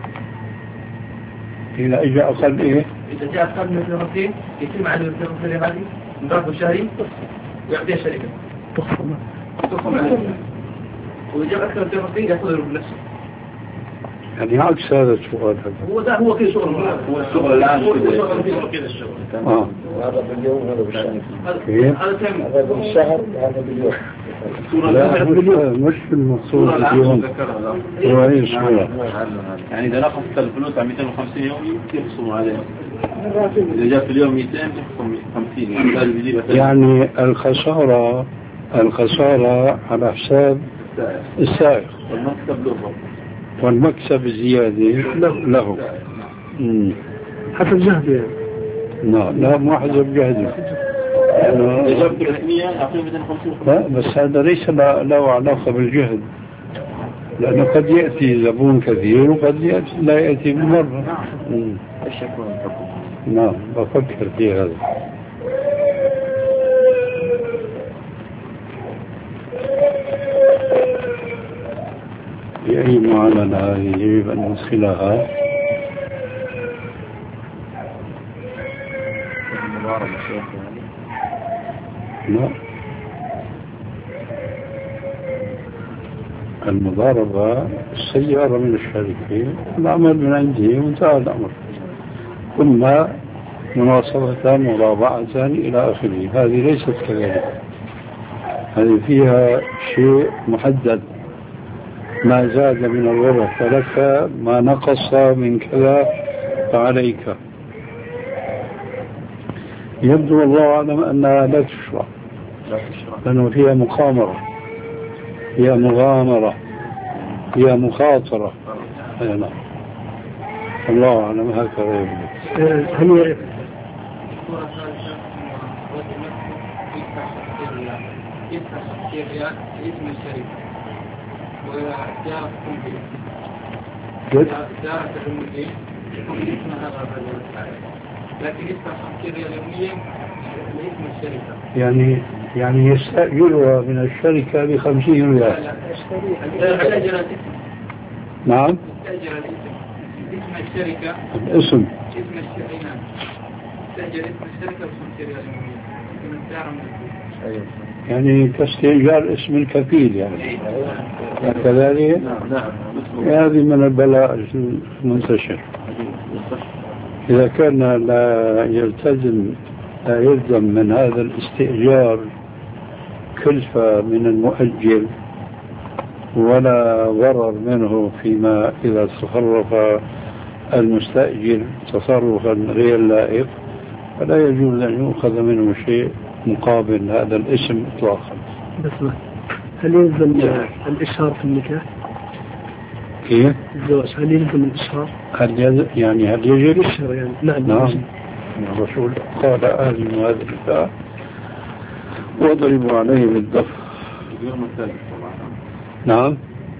إذا إجا أقل إيه؟ إذا جاء أقل من مئة وخمسين يتم على مئة وخمسين هذه من راتبه الشهري ويعطيها الشركة. تخصم عليه. وإذا جاب أكثر من مئة وخمسين يأخذه بنفسه. يعني عكس هذا السؤال هذا. هو ده هو كده شغل. هو الشغل الآن هو كده الشغل. آه. هذا باليوم هذا بالشهر. هذا كم؟ هذا بالشهر هذا باليوم. لا مش في المقصود اليوم. هو ايش هو؟ يعني إذا نقصت الفلوس على مئتين وخمسين يومي يخصموا عليه. إذا جاء في اليوم مئتين يخصم خمسين. يعني الخسارة الخسارة على حساب السائق. والمكسب له. والمكسب زيادة له. حسب جهده يعني. لا لا مو حسب جهده. إذا جاب ثلاثمئة يعطيه مئتين وخمسين. لا بس هذا ليس له علاقة بالجهد، لأنه قد يأتي زبون كثير وقد يأتي لا يأتي مرة. نعم بفكر في هذا. بأي معاملة يجب أن ندخلها؟ لا المضاربة السيارة من الشركة العمل من عندي وانتهى الأمر، ثم مناصفة مرابعة إلى آخره. هذه ليست كذلك، هذه فيها شيء محدد، ما زاد من الربح فلك، ما نقص من كذا فعليك. يبدو الله أعلم أنها لا تشرع لأنه فيها مقامرة، فيها مغامرة، فيها مخاطرة. نعم الله أعلم هكذا يبدو. هل اسم الشركة وزيارة التنفيذ زيارة التنفيذ يكون اسمها هذا، لكن يدفع خمسين ريال يوميا لاسم الشركة. يعني يعني يستأجرها من الشركة بخمسين ريال. على جلالة نعم. يستأجر الاسم اسم الشركة. الاسم. اسم الشركة نعم. يستأجر اسم الشركة بخمسين ريال يوميا من السعر من يعني كاستئجار اسم الكفيل يعني كذلك. هذه من البلاء المنتشر. إذا كان لا يلتزم لا يلزم من هذا الاستئجار كلفة من المؤجر ولا ضرر منه فيما إذا تصرف المستأجر تصرفا غير لائق، فلا يجوز أن يؤخذ منه شيء مقابل هذا الاسم إطلاقا. بس هل يلزم الإشهار في النكاح؟ كيف؟ الجواز هل يلزم الإشهار؟ هل يز... يعني هل يجب؟ يشهر يعني نعم. نعم. الرسول قال آل هذا النساء واضربوا عليه بالضف. نعم.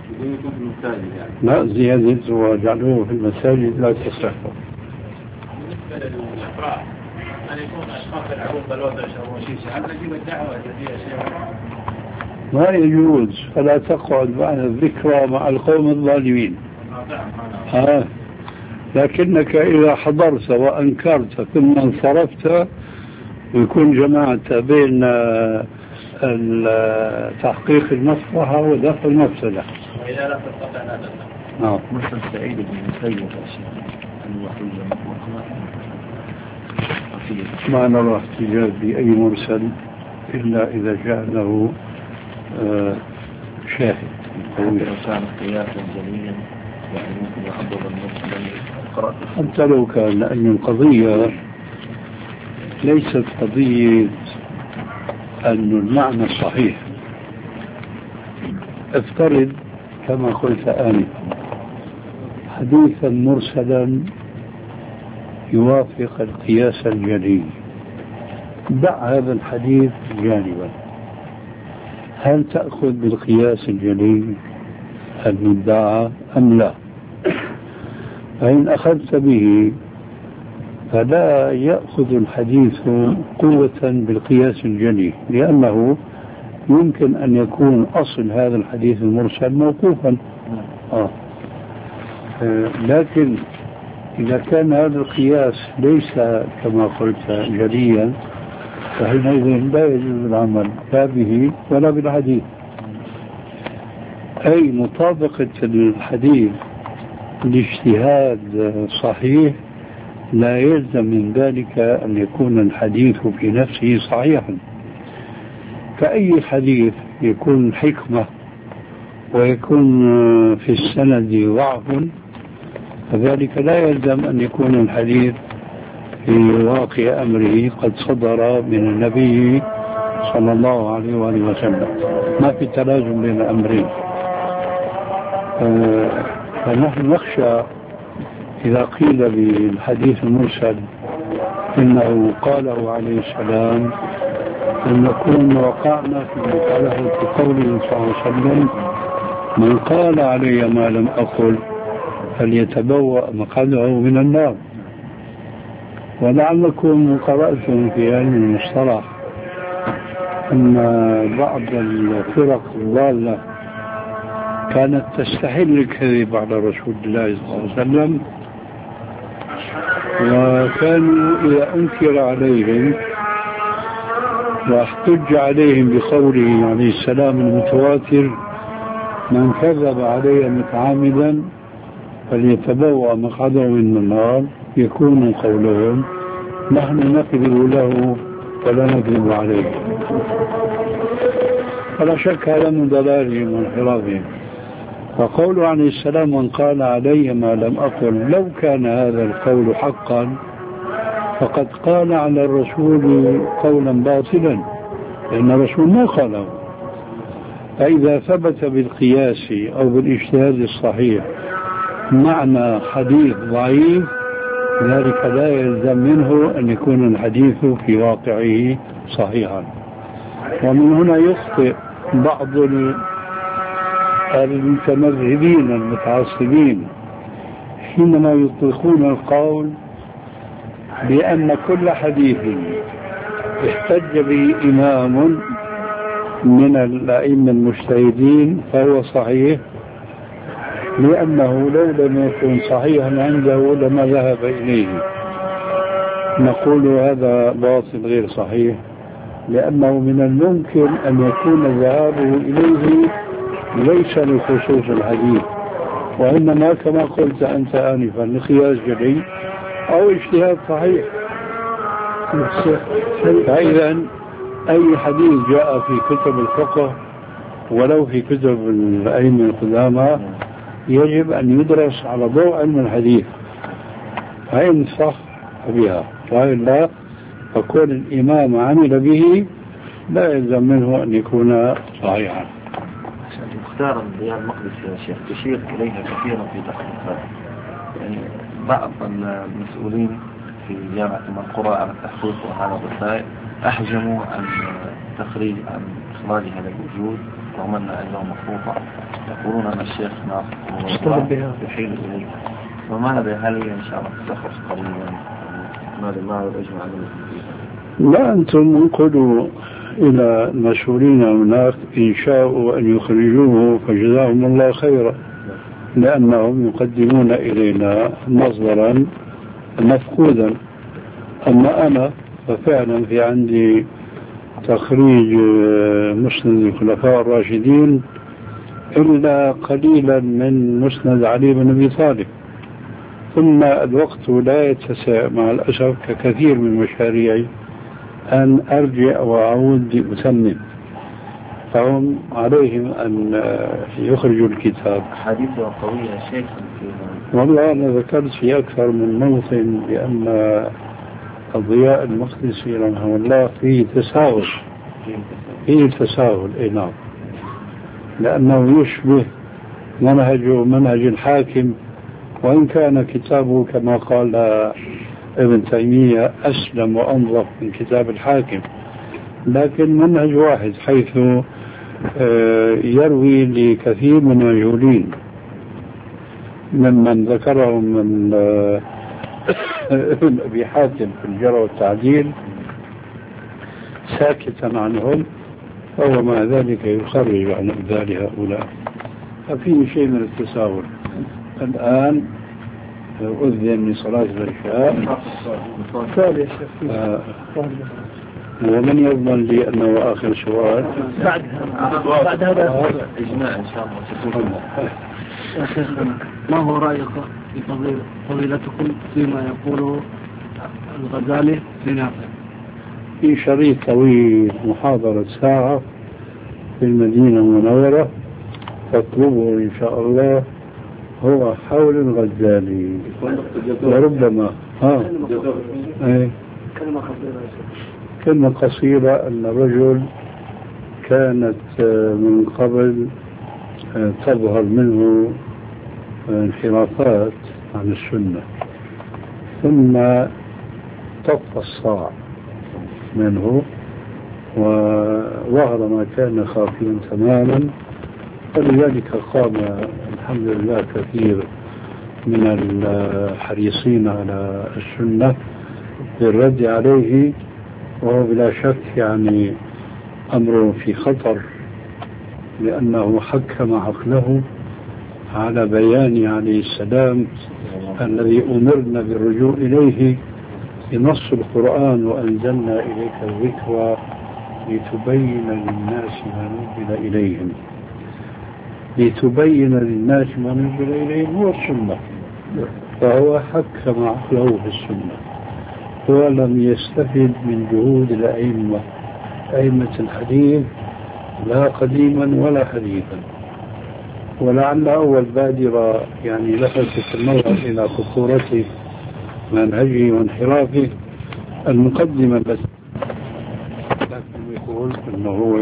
لا زيادة وجعلوه في المساجد لا تصح. بالنسبة للأفراح أن يكون أشخاص يلعبون بلوت يشربون شيشة، هل نجيب الدعوة التي فيها شيء؟ ما يجوز، فلا تقعد بعد الذكرى مع القوم الظالمين. آه. لكنك إذا حضرت وأنكرت ثم انصرفت ويكون جمعت بين تحقيق المصلحة ودفع المفسدة. وإذا لا تستطيع هذا نعم. مرسل سعيد بن مسيب ما نرى احتجاج بأي مرسل إلا إذا جاء له آه شاهد. لو كان قياسا جليا يعني ممكن يعضل المرسل. حتى لو كان، لأن القضية ليست قضية أن المعنى صحيح. افترض كما قلت آنفا حديثا مرسلا يوافق القياس الجلي، دع هذا الحديث جانبا، هل تأخذ بالقياس الجلي المدعى أم لا؟ فإن أخذت به فلا يأخذ الحديث قوة بالقياس الجلي، لأنه يمكن أن يكون أصل هذا الحديث المرسل موقوفا. آه. آه. لكن إذا كان هذا القياس ليس كما قلت جليا فحينئذ لا يجوز العمل لا به ولا بالحديث. أي مطابقة الحديث الاجتهاد صحيح لا يلزم من ذلك أن يكون الحديث في نفسه صحيحا. كأي حديث يكون حكمة ويكون في السند ضعف فذلك لا يلزم أن يكون الحديث في واقع أمره قد صدر من النبي صلى الله عليه وآله وسلم. ما في تلازم بين الأمرين. فنحن نخشى إذا قيل بالحديث المرسل إنه قاله عليه السلام أن نكون وقعنا في قاله في قوله صلى الله عليه وسلم من قال علي ما لم أقل فليتبوأ مقعده من النار. ولعلكم قرأتم في علم المصطلح أن بعض الفرق الضالة كانت تستحل الكذب على رسول الله صلى الله عليه وسلم، وكانوا إذا أنكر عليهم واحتج عليهم بقوله عليه السلام المتواتر من كذب علي متعمدا فليتبوأ مقعده من النار، يكون قولهم نحن نكذب له ولا نكذب عليه. فلا شك هذا من ضلالهم وانحرافهم. فقوله عليه السلام من قال علي ما لم أقل، لو كان هذا القول حقا فقد قال على الرسول قولا باطلا لأن الرسول ما قاله. فإذا ثبت بالقياس أو بالاجتهاد الصحيح معنى حديث ضعيف ذلك لا يلزم منه أن يكون الحديث في واقعه صحيحا. ومن هنا يخطئ بعض المتمذهبين المتعصبين حينما يطلقون القول بأن كل حديث احتج به إمام من الأئمة المجتهدين فهو صحيح، لأنه لو لم يكن صحيحا عنده لما ذهب إليه. نقول هذا باطل غير صحيح، لأنه من الممكن أن يكون ذهابه إليه ليس لخصوص الحديث وإنما كما قلت أنت آنفا لقياس جلي أو اجتهاد صحيح. فإذا أي حديث جاء في كتب الفقه ولو في كتب الأئمة القدامى يجب أن يدرس على ضوء علم الحديث، فإن صح بها وإلا فكون الإمام عمل به لا يلزم منه أن يكون صحيحا. اختار الديار المقدس يا شيخ تشير إليها كثيرا في تحقيقات، يعني بعض المسؤولين في جامعة القرى على التحقيق وهذا الرسائل أحجموا عن تخريج عن إخراجها للوجود رغم أن أجرها مخطوطة، يقولون أن الشيخ ناصر يحيل إليها، وماذا هل هي إن شاء الله تخرج قريبا؟ ماذا ما يجمع عليه؟ لا، أنتم انقلوا إلى المسؤولين هناك إن شاءوا أن يخرجوه فجزاهم الله خيرا، لأنهم يقدمون إلينا مصدرا مفقودا. أما أنا ففعلا في عندي تخريج مسند الخلفاء الراشدين إلا قليلا من مسند علي بن أبي طالب، ثم الوقت لا يتسع مع الأسف ككثير من مشاريعي أن أرجع وأعود أتمم، فهم عليهم أن يخرجوا الكتاب. حديثه قوية شيخ. والله أنا ذكرت في أكثر من موطن بأن الضياء المقدسي رحمه الله فيه تساهل، فيه تساهل إيه نعم، لأنه يشبه منهجه منهج الحاكم، وإن كان كتابه كما قال ابن تيمية أسلم وأنظف من كتاب الحاكم، لكن منهج واحد حيث يروي لكثير من المجهولين ممن ذكرهم من ابن أبي حاتم في الجرى والتعديل ساكتا عنهم، فهو مع ذلك يخرج عن أمثال هؤلاء، ففيه شيء من التساهل. الآن أذن لصلاة العشاء آه ومن يضمن لي أنه آخر سؤال بعد بعد هذا إجماع إن شاء الله. يا شيخنا ما هو رأيك في فضيلتكم فيما يقوله الغزالي لنافع في شريط طويل محاضرة ساعة في المدينة المنورة، تطلبه إن شاء الله، هو حول الغزالي، وربما ها ايه كلمة قصيرة كلمة قصيرة أن الرجل كانت من قبل تظهر منه انحرافات عن السنة، ثم طف الصاع منه وظهر ما كان خافيا تماما، فلذلك قام الحمد لله كثير من الحريصين على السنة بالرد عليه، وهو بلا شك يعني أمر في خطر، لأنه حكم عقله على بيان عليه السلام الذي أمرنا بالرجوع إليه بنص القرآن، وأنزلنا إليك الذكر لتبين للناس ما نزل إليهم، لتبين للناس ما نزل إليهم هو السنة، فهو حكم عقله في السنة، ولم يستفد من جهود الأئمة أئمة الحديث لا قديما ولا حديثا. ولعل أول بادرة يعني لفتت النظر إلى خطورة منهجه وانحرافه المقدمة، بس لكن يقول أنه هو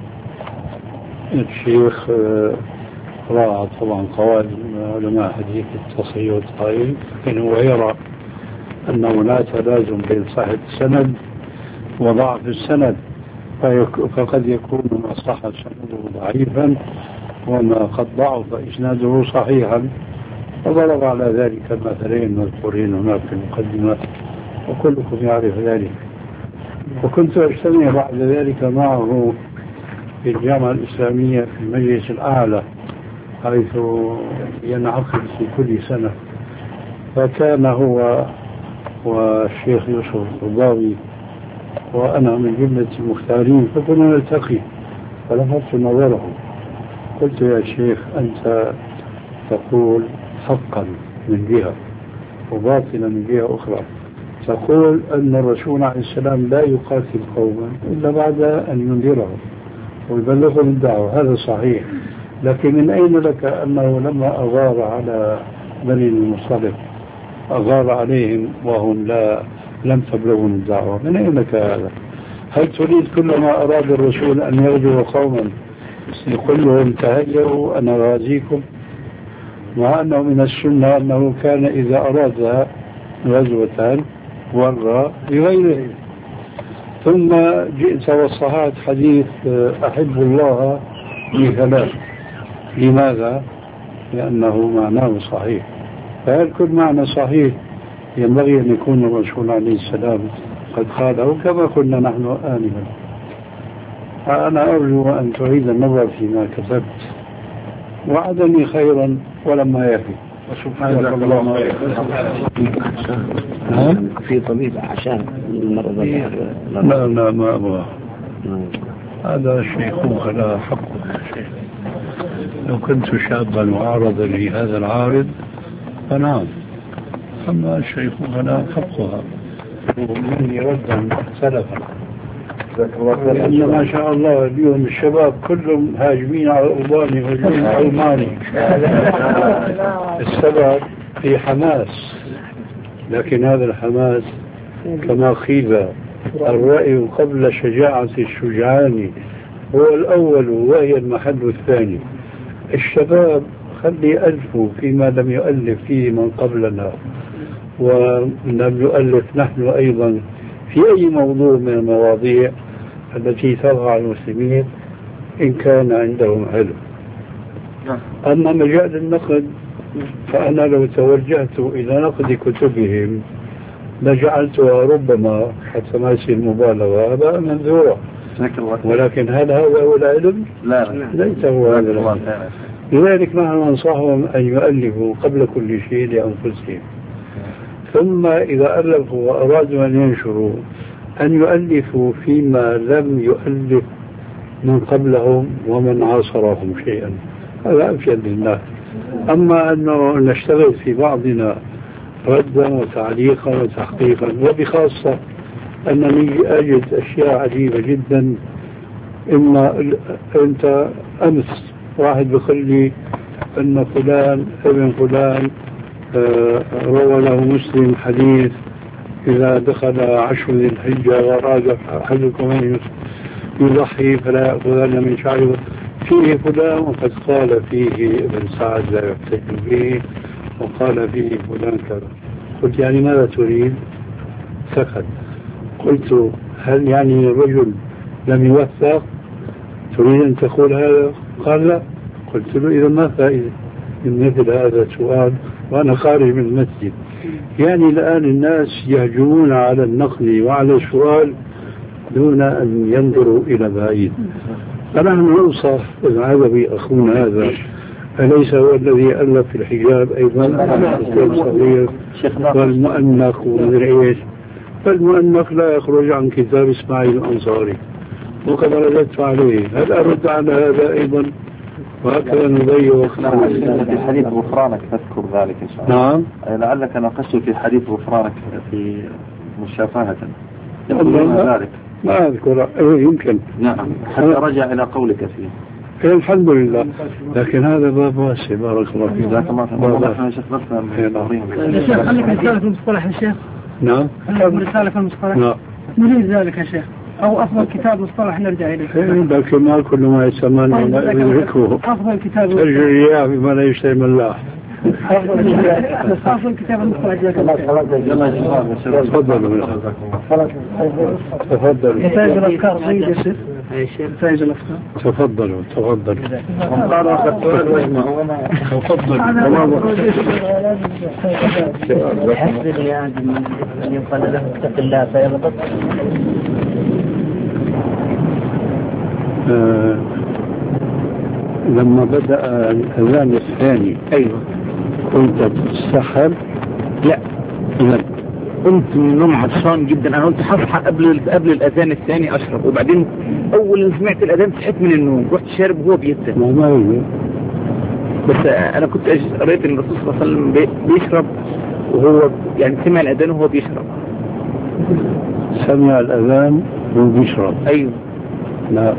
الشيخ راعى طبعا قواعد علماء حديث التصحيح والتضعيف، لكن هو يرى أنه لا تلازم بين صحة السند وضعف السند، فقد يكون ما صح سنده ضعيفا وما قد ضعف إسناده صحيحا، وضرب على ذلك مثلين مذكورين هناك في المقدمة وكلكم يعرف ذلك. وكنت أجتمع بعد ذلك معه في الجامعة الإسلامية في المجلس الأعلى حيث ينعقد في كل سنة، فكان هو والشيخ يوسف الضاوي وأنا من جملة المختارين، فكنا نلتقي، فلفت نظره قلت يا شيخ أنت تقول حقا من جهة وباطلا من جهة أخرى، تقول أن الرسول عليه السلام لا يقاتل قوما إلا بعد أن ينذرهم ويبلغهم الدعوة، هذا صحيح، لكن من أين لك أنه لما أغار على بني المصطلق أغار عليهم وهم لا لم تبلغهم الدعوة؟ من أين لك هذا؟ هل تريد كلما أراد الرسول أن يغزو قوما يقول لهم تهيئوا أنا غازيكم، مع أنه من السنة أنه كان إذا أراد غزوة ورى بغيره. ثم جئت وصححت حديث أحب الله بثلاث. لماذا؟ لأنه معناه صحيح. فهل كل معنى صحيح ينبغي أن يكون الرسول عليه السلام قد قاله كما قلنا نحن آنفا؟ أنا أرجو أن تعيد النظر فيما كتبت، وعدني خيرا ولما يفي. وسبحانك اللهم في طبيب عشان المرض. لا لا ما أبغى، هذا شيخوخة لا حق. لو كنت شابا وعرض لي هذا العارض فنعم، أما الشيخوخة لا حقها. ومني ردا سلفا، لأن ما شاء الله اليوم الشباب كلهم هاجمين على الألباني وهاجمين على الألماني. السبب في حماس، لكن هذا الحماس كما قيل الرأي قبل شجاعة الشجعان هو الأول وهي المحل الثاني. الشباب خلي يألفوا فيما لم يؤلف فيه من قبلنا، ولم يؤلف نحن أيضا في أي موضوع من المواضيع التي تضع المسلمين إن كان عندهم علم. أما مجال النقد فأنا لو توجهت إلى نقد كتبهم لجعلتها ربما حتى ما يصير مبالغة هذا منذورة، ولكن هل هذا هو العلم؟ لا ليس هو هذا العلم. لذلك نحن ننصحهم أن يؤلفوا قبل كل شيء لأنفسهم، ثم إذا ألفوا وأرادوا أن ينشروا أن يؤلفوا فيما لم يؤلف من قبلهم ومن عاصرهم شيئا، هذا أفيد لله. أما أنه نشتغل في بعضنا ردا وتعليقا وتحقيقا، وبخاصة أنني أجد أشياء عجيبة جدا. إما أنت أمس واحد بيقول لي أن فلان ابن فلان آه روى له مسلم حديث إذا دخل عشر ذي الحجة وأراد أحدكم أن يضحي فلا يأخذن من شعره فيه فلان وقد قال فيه ابن سعد لا يحتج به وقال فيه فلان كذا. قلت يعني ماذا تريد؟ سكت. قلت هل يعني الرجل لم يوثق؟ تريد أن تقول هذا؟ قال لا. قلت له إذا ما فائدة من مثل هذا السؤال وأنا خارج من المسجد؟ يعني الآن الناس يهجمون على النقل وعلى السؤال دون أن ينظروا إلى بعيد. فنحن ننصح العربي أخونا هذا أليس هو الذي ألف في الحجاب أيضا الصغير والمؤنق ومدري إيش؟ فالمؤنق لا يخرج عن كتاب إسماعيل الأنصاري وقد رددت عليه. هل أرد على هذا أيضا؟ وهكذا نضيع وقتنا. في حديث غفرانك تذكر ذلك إن شاء الله. نعم. لعلك ناقشت في حديث غفرانك في مشافهة ذلك. ما أذكر. يمكن. نعم. حتى رجع إلى قولك فيه. الحمد لله. لكن هذا باب واسع بارك الله فيك. ذاك ما والله شيخ نفسنا. يا شيخ خليك رسالة في المصطلح يا شيخ. نعم. رسالة في المصطلح. نعم. نريد ذلك يا شيخ. أو أفضل كتاب مصطلح نرجع إليه. لكن ما كل ما يسمى ولا يدركه. أفضل كتاب. ترجع إياه بما لا يشتم الله. أفضل كتاب المصطلح جزاك الله. تفضلوا. تفضلوا. نتائج الأفكار جيد يا شيخ. نتائج الأفكار. تفضلوا تفضلوا. تفضلوا. حسن يا أن يقال له اتق الله فيغضب. لما بدأ الأذان الثاني أيوه كنت تتسحب؟ لا لا قمت من النوم عطشان جدا. أنا قلت هصحى قبل قبل الأذان الثاني أشرب، وبعدين أول ما سمعت الأذان صحيت من النوم رحت شارب وهو بيتسم. ما ما هو بس أنا كنت قريت إن الرسول صلى الله عليه وسلم بيشرب وهو يعني سمع الأذان وهو بيشرب. سمع الأذان وهو بيشرب؟ أيوه. لا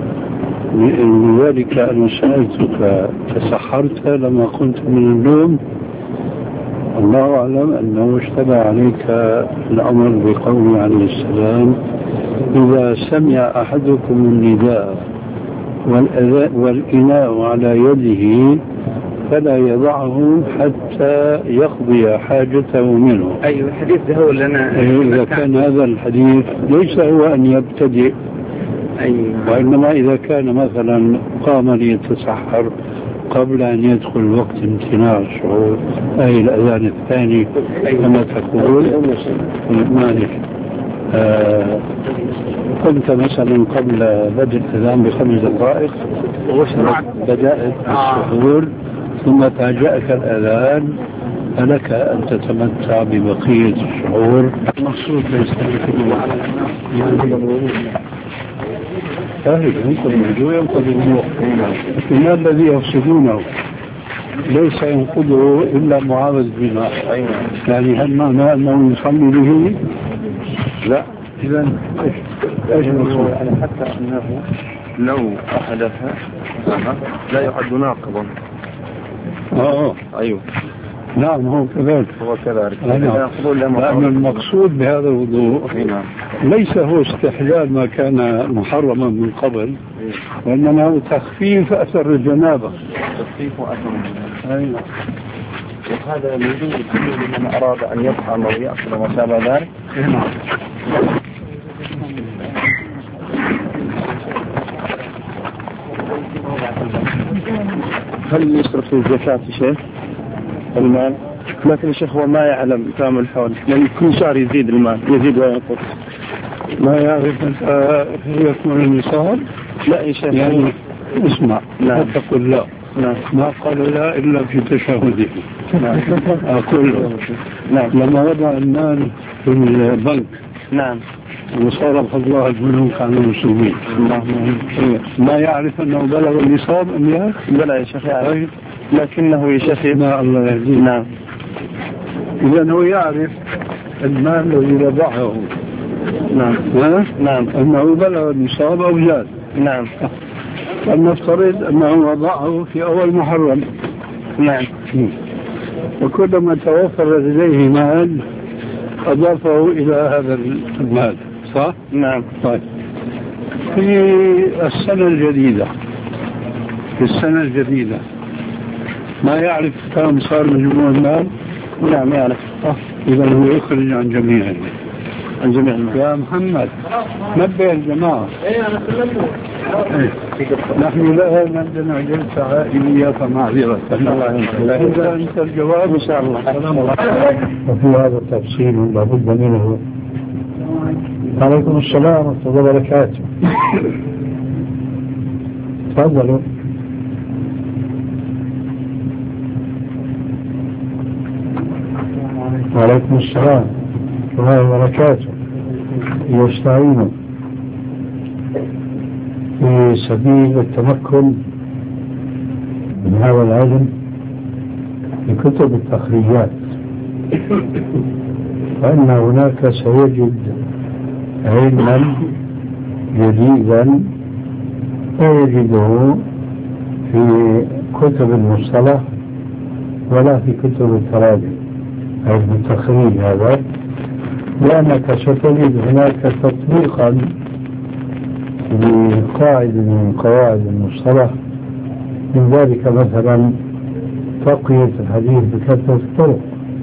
لذلك أنا سألتك تسحرت لما قمت من النوم؟ الله أعلم أنه اشتبه عليك الأمر بقوله عليه السلام إذا سمع أحدكم النداء والإناء على يده فلا يضعه حتى يقضي حاجته منه. أيوة الحديث ده هو اللي أنا إذا كان هذا الحديث ليس هو أن يبتدئ، أيوة. وإنما إذا كان مثلا قام ليتسحر قبل أن يدخل وقت امتناع الشعور أي الأذان الثاني كما تقول مالك. آه كنت مثلا قبل بدء الأذان بخمس دقائق بدأت السحور ثم فاجأك الأذان فلك أن تتمتع ببقية الشعور. المقصود ليس فاهم ينقض الوضوء ينقض الوضوء، لكن الذي يقصدونه ليس ينقضه إلا معاوض بماء. يعني هل معنى أنه يصلي به؟ لا. إذا ايش المقصود؟ يعني حتى أنه لو أحدث لا يعد ناقضا. اه أيوه نعم هو كذلك هو كذلك. لأن المقصود بهذا الوضوء ليس هو استحلال ما كان محرما من قبل، وإنما هو تخفيف أثر الجنابة. تخفيف أثر الجنابة. وهذا موجود لمن أراد أن يفهم أو يأكل وما شابه ذلك. هل يصرف في الزكاة شيء؟ المال، لكن الشيخ هو ما يعلم كام الحول، لأن كل شهر يزيد المال، يزيد وينقص. ما يعرف يكمل النصاب؟ لا يا شيخ يعني اسمع لا تقل لا. نعم. ما قال لا إلا في تشهده. نعم. أقول نعم. لما وضع المال في البنك نعم وصرف الله البنوك عن المسلمين ما يعرف أنه بلغ النصاب أم لا؟ لا يا شيخ يعرف، لكنه يا شيخ لا الله يهديه. نعم. إذا هو يعرف المال الذي وضعه نعم نعم أنه بلغ النصاب أو زاد. نعم. فلنفترض أنه وضعه في أول محرم. نعم. وكلما توفر لديه مال أضافه إلى هذا المال صح؟ نعم. طيب في السنة الجديدة في السنة الجديدة ما يعرف كم صار مجموع المال؟ نعم يعرف. أه. إذا هو يخرج عن جميع عن جميع المال. يا محمد نبه الجماعة. ايه انا سلمته. إيه. نحن لا عندنا جلسة عائلية فمعذرة. إذا أنت الجواب إن شاء الله. وفي هذا تفصيل لابد منه. عليكم السلام ورحمة الله وبركاته. تفضلوا. وعليكم السلام ورحمة الله وبركاته. يستعينوا في سبيل التمكن من هذا العلم بكتب التخريجات، فإن هناك سيجد علما جديدا لا يجده في كتب المصطلح ولا في كتب التراجم أي بالتخريج هذا، لأنك ستجد هناك تطبيقا لقاعدة من قواعد المصطلح، من ذلك مثلا تقوية الحديث بكثرة الطرق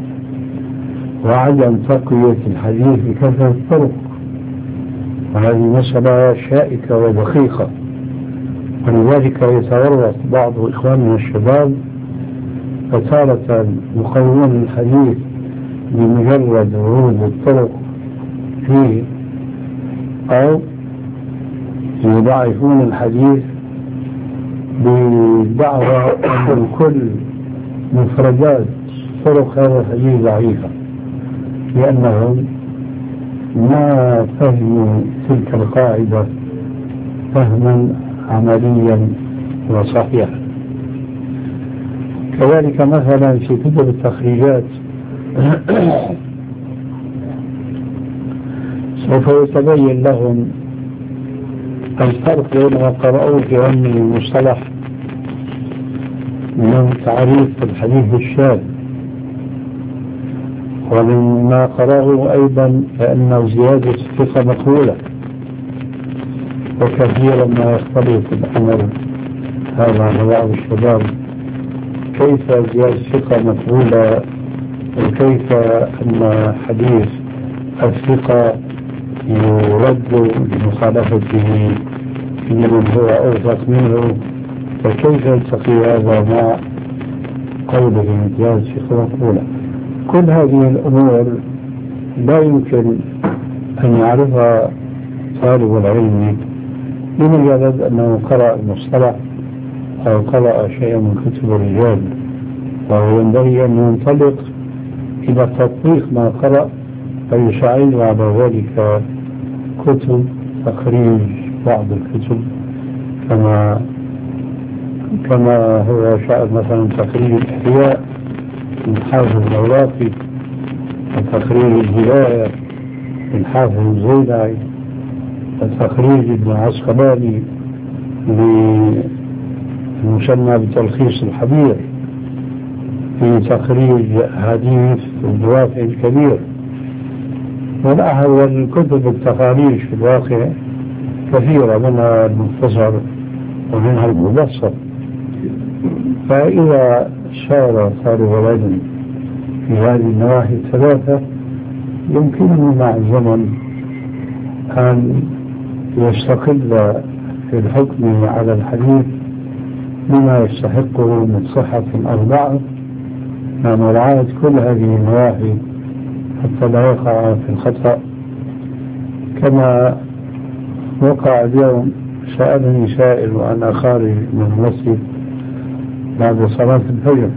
وعدم تقوية الحديث بكثرة الطرق، وهذه مسألة شائكة ودقيقة، ولذلك يتورط بعض إخواننا الشباب فتارة يقوون الحديث بمجرد ورود الطرق فيه، أو يضعفون الحديث بدعوى أن كل مفردات طرق هذا الحديث ضعيفة، لأنهم ما فهموا تلك القاعدة فهما عمليا وصحيحا. كذلك مثلا في كتب التخريجات سوف يتبين لهم الفرق بين ما قرأوه في علم المصطلح من تعريف الحديث الشاذ، ومما قرأه أيضا فإن زيادة الثقة مقبولة، وكثيرا ما يختلط الأمر هذا على بعض الشباب، كيف زيادة الثقة مقبولة، وكيف أن حديث الثقة يرد لمخالفته في من هو أوثق منه، فكيف يلتقي هذا مع قوله زيادة الثقة مقبولة؟ كل هذه الأمور لا يمكن أن يعرفها طالب العلم بمجرد أنه قرأ المصطلح أو قرأ شيئا من كتب الرجال، وهو ينبغي أن ينطلق إلى تطبيق ما قرأ فيساعد على ذلك كتب تخريج بعض الكتب، كما كما هو شأن مثلا تخريج الإحياء من حافظ العراقي، وتخريج الهداية من حافظ الزيلعي، وتخريج ابن عسقلاني المسمى بتلخيص الحبير في تخريج حديث الدوافع الكبير. والكتب التخاريج في الواقع كثيرة، منها المختصر ومنها المبسط. فإذا سار طالب العلم في هذه النواحي الثلاثة يمكنه مع الزمن أن يستقل في الحكم على الحديث بما يستحقه من صحة أو ضعف، مع مراعاة كل هذه النواحي حتى لا يقع في الخطأ. كما وقع اليوم، سألني سائل وأنا خارج من المسجد بعد صلاة الفجر،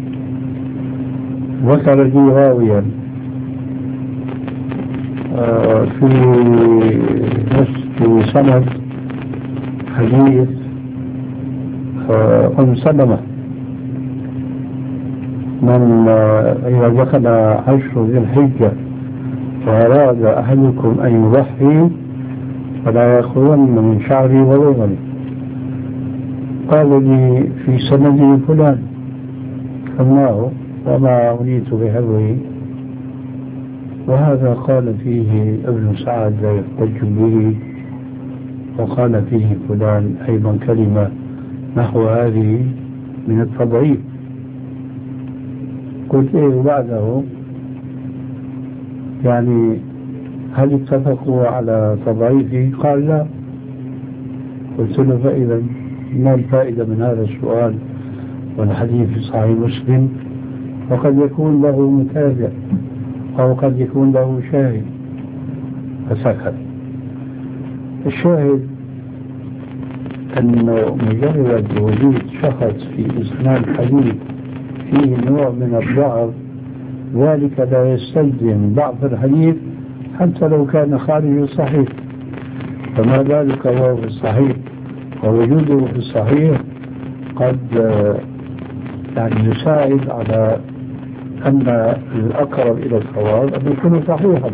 ذكر لي راويا في في سند حديث أم سلمة من إذا دخل عشر ذي الحجة وأراد أحدكم أن يضحي فلا يأخذن من شعري وضغني. قال لي في سنده فلان سماه وما أريد بهذه، وهذا قال فيه ابن سعد لا يحتج به، وقال فيه فلان أيضا كلمة نحو هذه من التضعيف. قلت إيه بعده؟ يعني هل اتفقوا على تضعيفه؟ قال لا. قلت له فإذا ما الفائدة من هذا السؤال والحديث في صحيح مسلم، وقد يكون له متابع أو قد يكون له شاهد. فسكت. الشاهد أنه مجرد وجود شخص في إسناد الحديث فيه نوع من الضعف، ذلك لا يستلزم ضعف الحديث حتى لو كان خارج الصحيح، فما ذلك هو في الصحيح، ووجوده في الصحيح قد يعني يساعد على أن الأقرب إلى الصواب أن يكون صحيحا.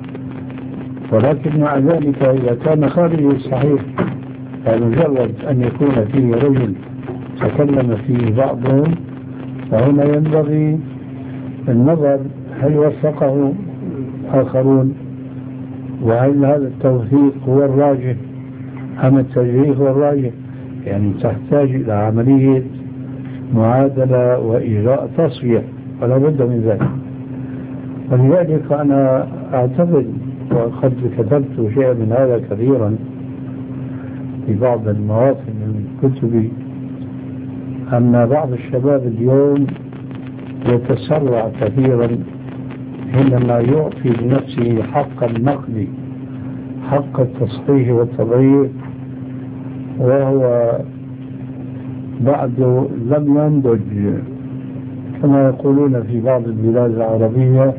ولكن مع ذلك إذا كان خارج الصحيح فمجرد أن يكون فيه رجل تكلم فيه بعضهم، فهنا ينبغي النظر هل وثقه آخرون، وهل هذا التوثيق هو الراجح أم التجريح هو الراجح. يعني تحتاج إلى عملية معادلة وإجراء تصفية، ولا بد من ذلك. ولذلك أنا أعتقد، وقد كتبت شيئا من هذا كثيرا في بعض المواطن من كتبي، أن بعض الشباب اليوم يتسرع كثيرا حينما يعطي لنفسه حق النقد، حق التصحيح والتضعيف، وهو بعد لم ينضج كما يقولون في بعض البلاد العربية،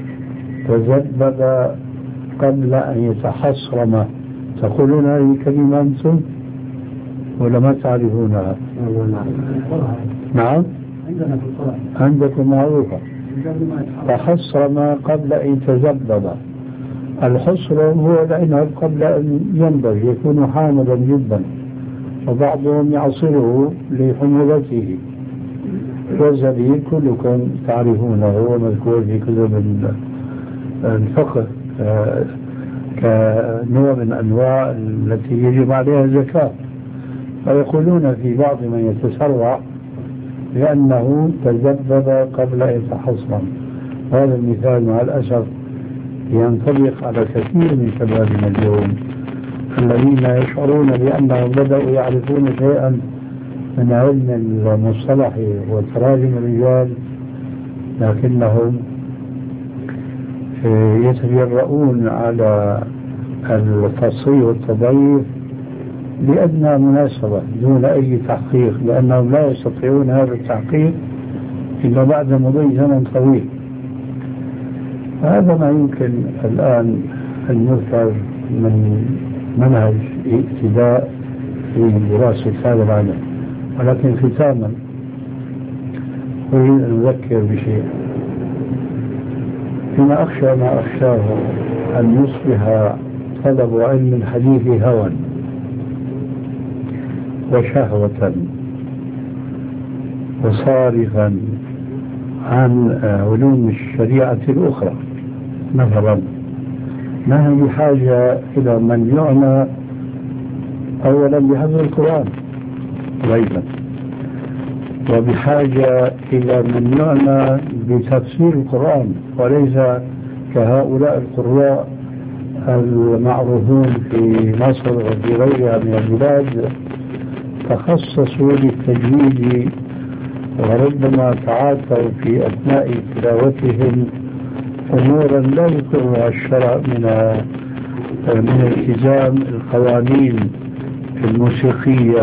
تزبد قبل أن يتحصرم. تقولون هذه كلمة أنتم ولا ما تعرفونها؟ نعم عندكم معروفة. تحصرم قبل أن يتزبد. الحصر هو العنب قبل أن ينضج، يكون حامضا جدا، وبعضهم يعصره لحموضته. والزبيب كلكم تعرفونه، هو مذكور في كتب الفقه. كنوع من أنواع التي يجب عليها الزكاة. فيقولون في بعض من يتسرع لأنه تذبذب قبل أن يتحصن. هذا المثال مع الأسف ينطبق على كثير من شبابنا اليوم الذين يشعرون بأنهم بدأوا يعرفون شيئا من علم المصطلح وتراجم الرجال، لكنهم يتجرؤون على التصحيح والتضعيف لأدنى مناسبة دون أي تحقيق، لأنهم لا يستطيعون هذا التحقيق إلا بعد مضي زمن طويل. هذا ما يمكن الآن أن يذكر من منهج ابتداء في دراسة هذا العلم. ولكن ختاما أريد أن أذكر بشيء. فيما أخشى ما أخشاه أن يصبح طلب علم الحديث هوى وشهوة وصارفا عن علوم الشريعة الأخرى. مثلا نحن بحاجة إلى من يعنى أولا بحفظ القرآن غيبا، وبحاجة إلى من يعنى بتفسير القرآن، وليس كهؤلاء القراء المعروفون في مصر وفي غيرها من البلاد تخصصوا للتجويد وربما تعاطوا في أثناء تلاوتهم أمورا لا يقرها الشرع من من التزام القوانين الموسيقية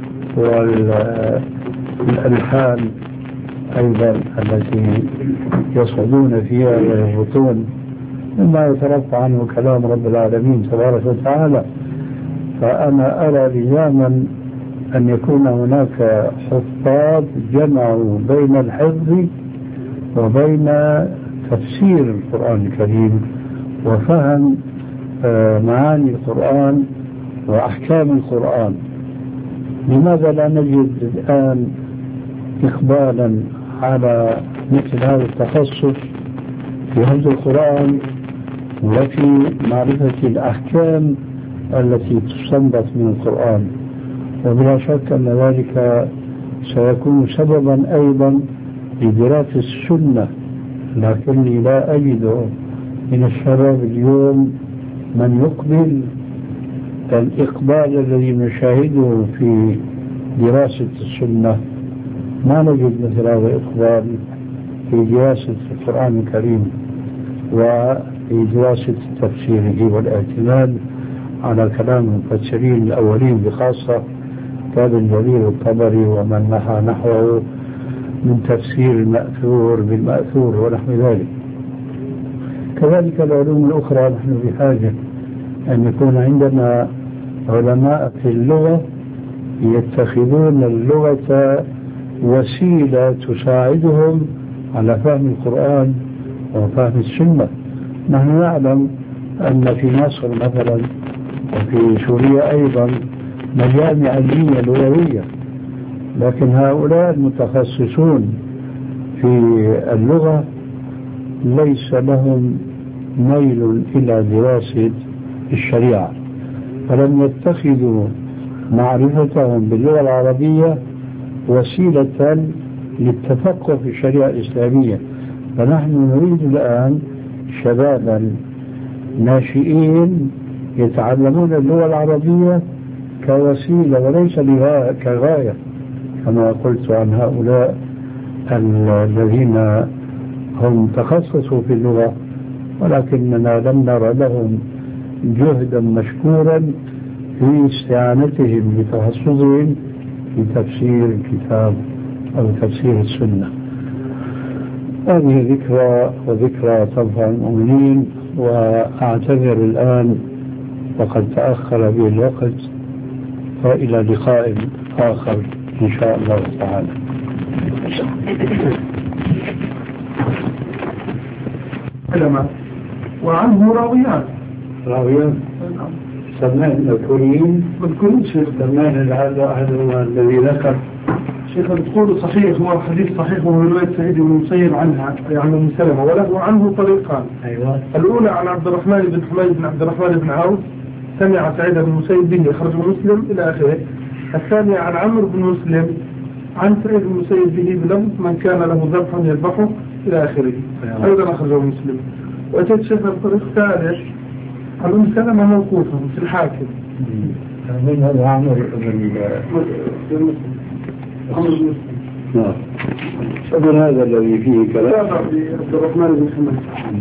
والألحان أيضا التي يصعدون فيها ويهبطون مما يترفع عنه كلام رب العالمين تبارك وتعالى. فأنا أرى لزاما أن يكون هناك حفاظ جمعوا بين الحفظ وبين تفسير القرآن الكريم وفهم معاني القرآن وأحكام القرآن. لماذا لا نجد الآن إقبالا على مثل هذا التخصص في حفظ القرآن وفي معرفة الأحكام التي تستنبط من القرآن؟ وبلا شك أن ذلك سيكون سببا أيضا لدراسة السنة، لكني لا أجد من الشباب اليوم من يقبل الإقبال الذي نشاهده في دراسة السنة. ما نجد مثل هذا الإقبال في دراسة القرآن الكريم وفي دراسة تفسيره والاعتماد على كلام المفسرين الأولين بخاصة كابن جرير الطبري ومن نحى نحوه من تفسير المأثور بالمأثور ونحو ذلك. كذلك العلوم الأخرى نحن بحاجة أن يكون عندنا علماء في اللغة يتخذون اللغة وسيلة تساعدهم على فهم القرآن وفهم السنة. نحن نعلم أن في مصر مثلا وفي سوريا أيضا مجامع علمية لغوية، لكن هؤلاء المتخصصون في اللغة ليس لهم ميل إلى دراسة الشريعة، فلم يتخذوا معرفتهم باللغة العربية وسيلة للتفقه في الشريعة الإسلامية. فنحن نريد الآن شبابا ناشئين يتعلمون اللغة العربية كوسيلة وليس كغاية، كما قلت عن هؤلاء الذين هم تخصصوا في اللغة ولكننا لم نرى لهم جهدا مشكورا في استعانتهم بتخصصهم في تفسير الكتاب أو تفسير السنة. هذه ذكرى وذكرى تنفع المؤمنين، وأعتذر الآن وقد تأخر به الوقت، وإلى لقاء آخر إن شاء الله تعالى. علماء وعنه راويات راويات سمعنا مذكورين مذكورين شيخ سمعنا هذا الذي ذكر شيخ بتقول صحيح، هو حديث صحيح وهو رواية سعيد بن المسيب عنها يعني من سلمة، وله عنه طريقان. أيوة. الأولى عن عبد الرحمن بن حميد بن عبد الرحمن بن عوف سمع سعيد بن المسيب به أخرجه مسلم إلى آخره. الثانية عن عمرو بن مسلم عن سعيد بن المسيب به بلفظ من كان له ذبح يذبحه إلى آخره، أيضا أخرجه مسلم. وأتيت شيخ الطريق الثالث عن أم سلمة موقوفا في الحاكم. من هذا عمرو بن نعم. فمن هذا الذي فيه كلام عبد الرحمن بن حميد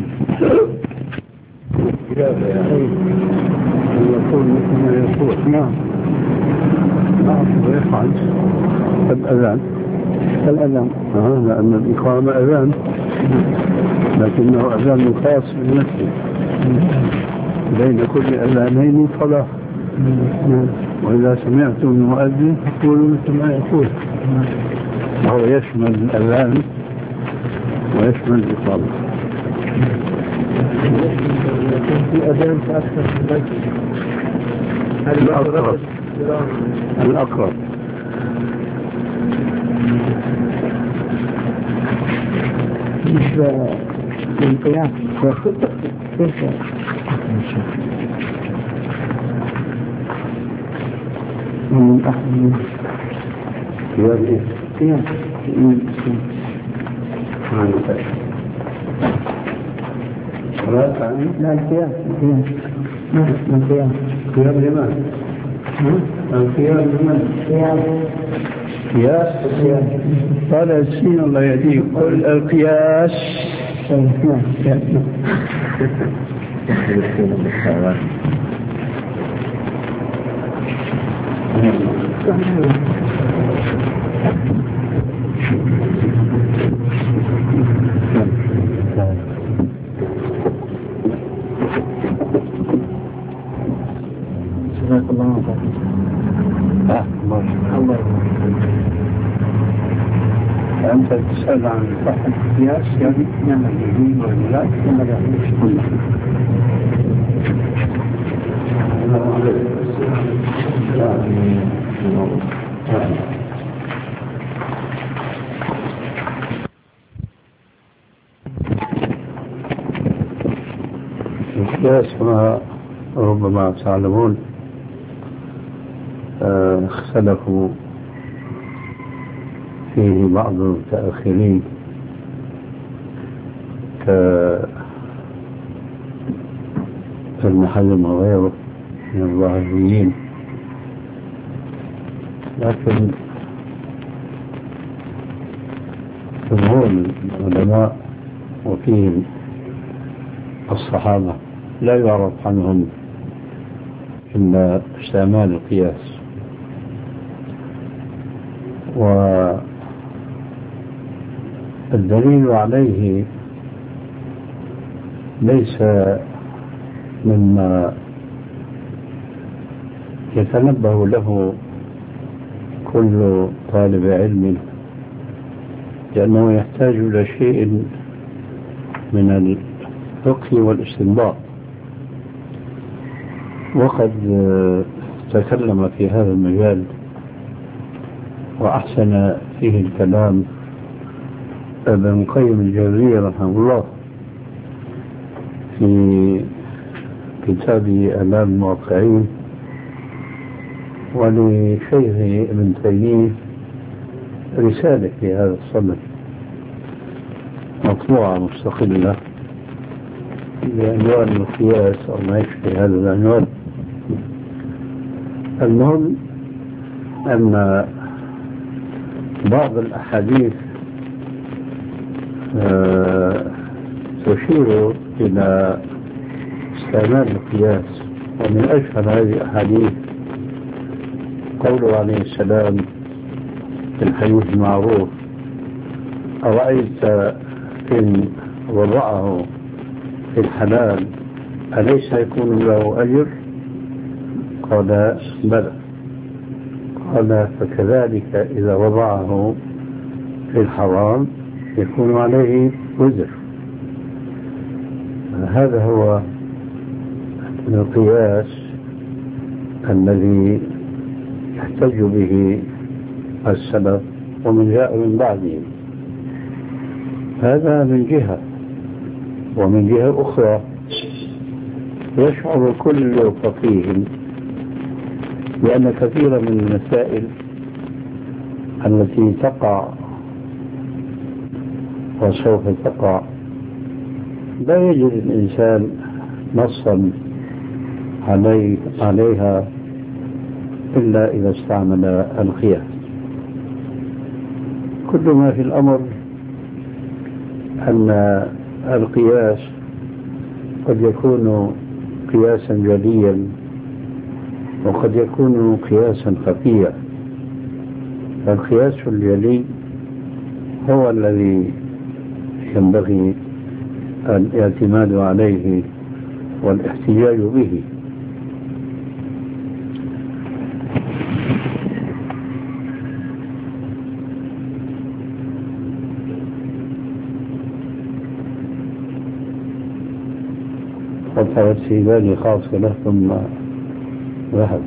يقول مثل ما يقول. نعم نعم ويفعل الأذان الأذان آه لأن الإقامة أذان لكنه أذان خاص بنفسه، بين كل أذانين صلاة. وإذا سمعتم المؤذن فقولوا مثل ما يقول، وهو يشمل الأذان ويشمل الإقامة. في أذان أكثر من ذلك. الأقرب الأقرب مش بالقياس كيف من أحد قيام قياس لا القياس القياس ما القياس قيام الإمام القيام الإمام قياس قياس قال السين الله يهديك قل القياس جزاك الله خير. الله أنت تسأل عن صحة القياس يعني نعم الدين ولا لا مش كله. القياس كما ربما تعلمون اختلفوا فيه بعض المتأخرين كابن حزم وغيره من الظاهريين، لكن جمهور العلماء وفيهم الصحابة لا يعرف عنهم إلا استعمال القياس. والدليل عليه ليس مما يتنبه له كل طالب علم، لأنه يحتاج إلى شيء من الفقه والاستنباط، وقد تكلم في هذا المجال وأحسن فيه الكلام ابن قيم الجوزية رحمه الله في كتابه أمام الموقعين، ولشيخه ابن تيمية رسالة في هذا الصدد مطبوعة مستقلة بعنوان القياس أو ما يشبه هذا العنوان. المهم أن بعض الأحاديث أه تشير إلى استعمال القياس، ومن أشهر هذه الأحاديث قوله عليه السلام في الحديث المعروف: أرأيت إن وضعه في الحلال أليس يكون له أجر؟ قال بلى. قال فكذلك إذا وضعه في الحرام يكون عليه وزر. هذا هو القياس الذي يحتج به السلف ومن جاء من بعدهم. هذا من جهة. ومن جهة أخرى يشعر كل فقيه بأن كثيرا من المسائل التي تقع وسوف تقع لا يجد الإنسان نصا علي عليها إلا إذا استعمل القياس. كل ما في الأمر أن القياس قد يكون قياسا جليا وقد يكون قياسا خفيا. القياس الجلي هو الذي ينبغي الاعتماد عليه والاحتجاج به. قد في بالي خاصة له ثم ذهب.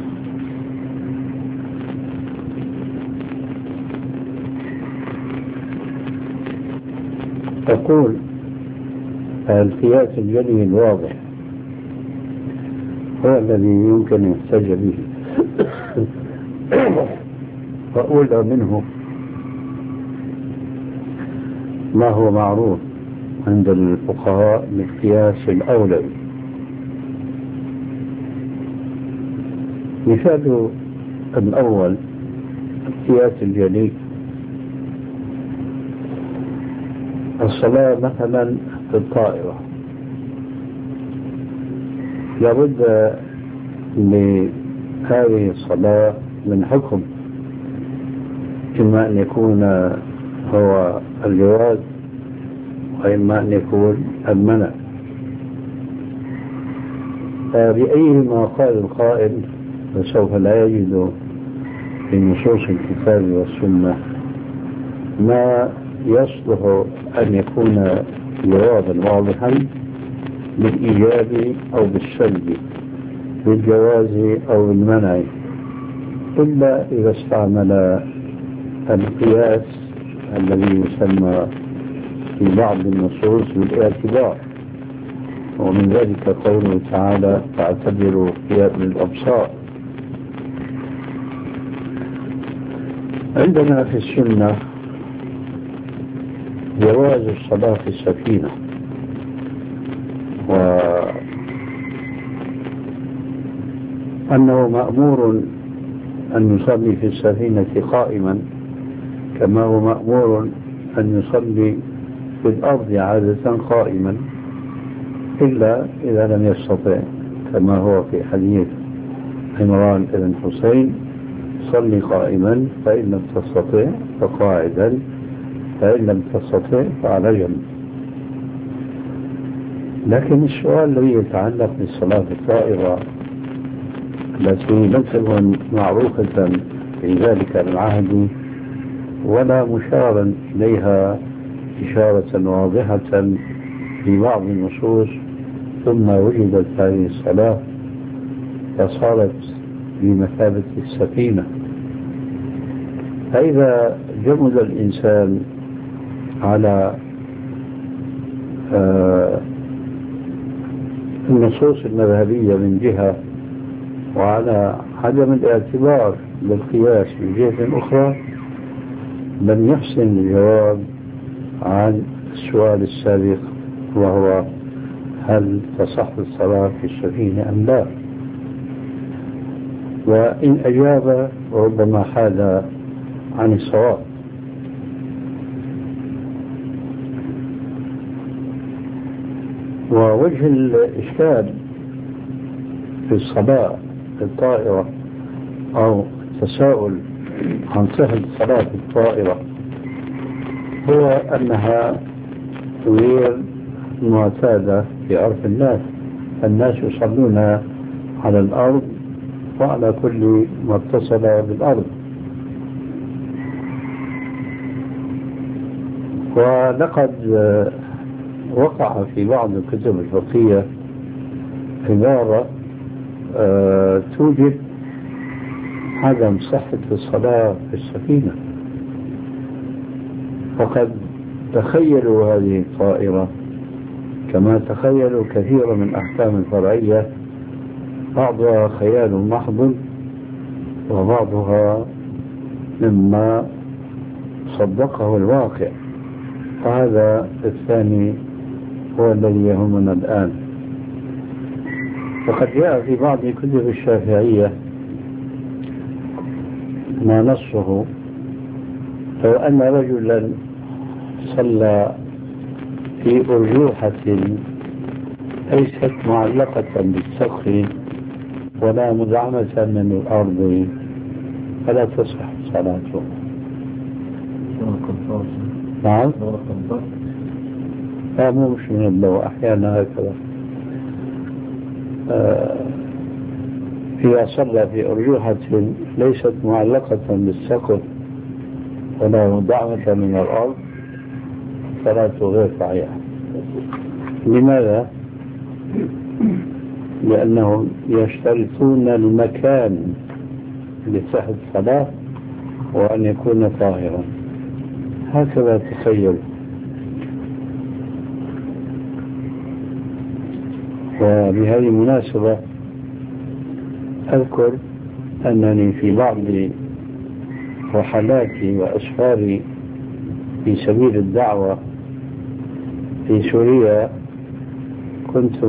تقول القياس الجلي الواضح هو الذي يمكن يحتج به، وأولى منه ما هو معروف عند الفقهاء بالقياس الأولوي. مثال الأول القياس الجلي الصلاة مثلا في الطائرة، لابد لهذه الصلاة من حكم، إما أن يكون هو الجواز وإما أن يكون المنع. بأيهما قال القائل فسوف لا يجد في نصوص الكتاب والسنة ما يصلح أن يكون جوابا واضحا بالإيجاب أو بالسلب، بالجواز أو بالمنع، إلا إذا استعمل القياس الذي يسمى في بعض النصوص بالاعتبار. ومن ذلك قوله تعالى فاعتبروا يا أولي الأبصار. عندنا في السنة جواز الصلاة في السفينة، وأنه مأمور أن يصلي في السفينة قائما كما هو مأمور أن يصلي في الأرض عادة قائما، إلا إذا لم يستطع كما هو في حديث عمران بن حسين صلي قائما فإن لم تستطع فقاعدا فإن لم تستطع فعلى جنب. لكن السؤال الذي يتعلق بالصلاة في الطائرة التي لم تكن معروفة في ذلك العهد ولا مشارا إليها إشارة واضحة في بعض النصوص، ثم وجدت هذه الصلاة فصارت بمثابة السفينة. فإذا جمد الإنسان على آه النصوص المذهبية من جهة وعلى عدم الاعتبار بالقياس من جهة أخرى، لم يحسن الجواب عن السؤال السابق وهو هل تصح الصلاة في السفينة أم لا؟ وإن أجاب ربما حاد عن الصواب. ووجه الإشكال في الصلاة في الطائرة أو التساؤل عن صحة الصلاة في الطائرة هو أنها غير معتادة في عرف الناس. الناس يصلون على الأرض وعلى كل ما اتصل بالأرض. ولقد وقع في بعض الكتب الفقهية عبارة أه توجد عدم صحة الصلاة في السفينة، وقد تخيلوا هذه الطائرة كما تخيلوا كثير من أحكام الفرعية، بعضها خيال محض وبعضها مما صدقه الواقع، وهذا الثاني هو الذي يهمنا الآن. وقد جاء في بعض كتب الشافعية ما نصه: لو أن رجلا صلى في أرجوحة ليست معلقة بالسقف ولا مدعمة من الأرض فلا تصح صلاته. نعم، لا مو مش من الضوء، أحيانا هكذا. آه إذا صلى في أرجوحة ليست معلقة بالسقف ولا مدعمة من الأرض صلاته غير صحيحة. لماذا؟ لأنهم يشترطون المكان لصحة الصلاة وأن يكون طاهرا. هكذا تخيل. وبهذه المناسبة أذكر أنني في بعض رحلاتي وأسفاري في سبيل الدعوة في سوريا كنت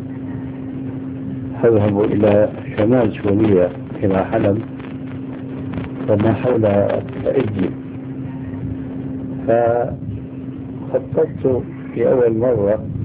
أذهب إلى شمال سوريا إلى حلب وما حولها إدلب، فخططت في أول مرة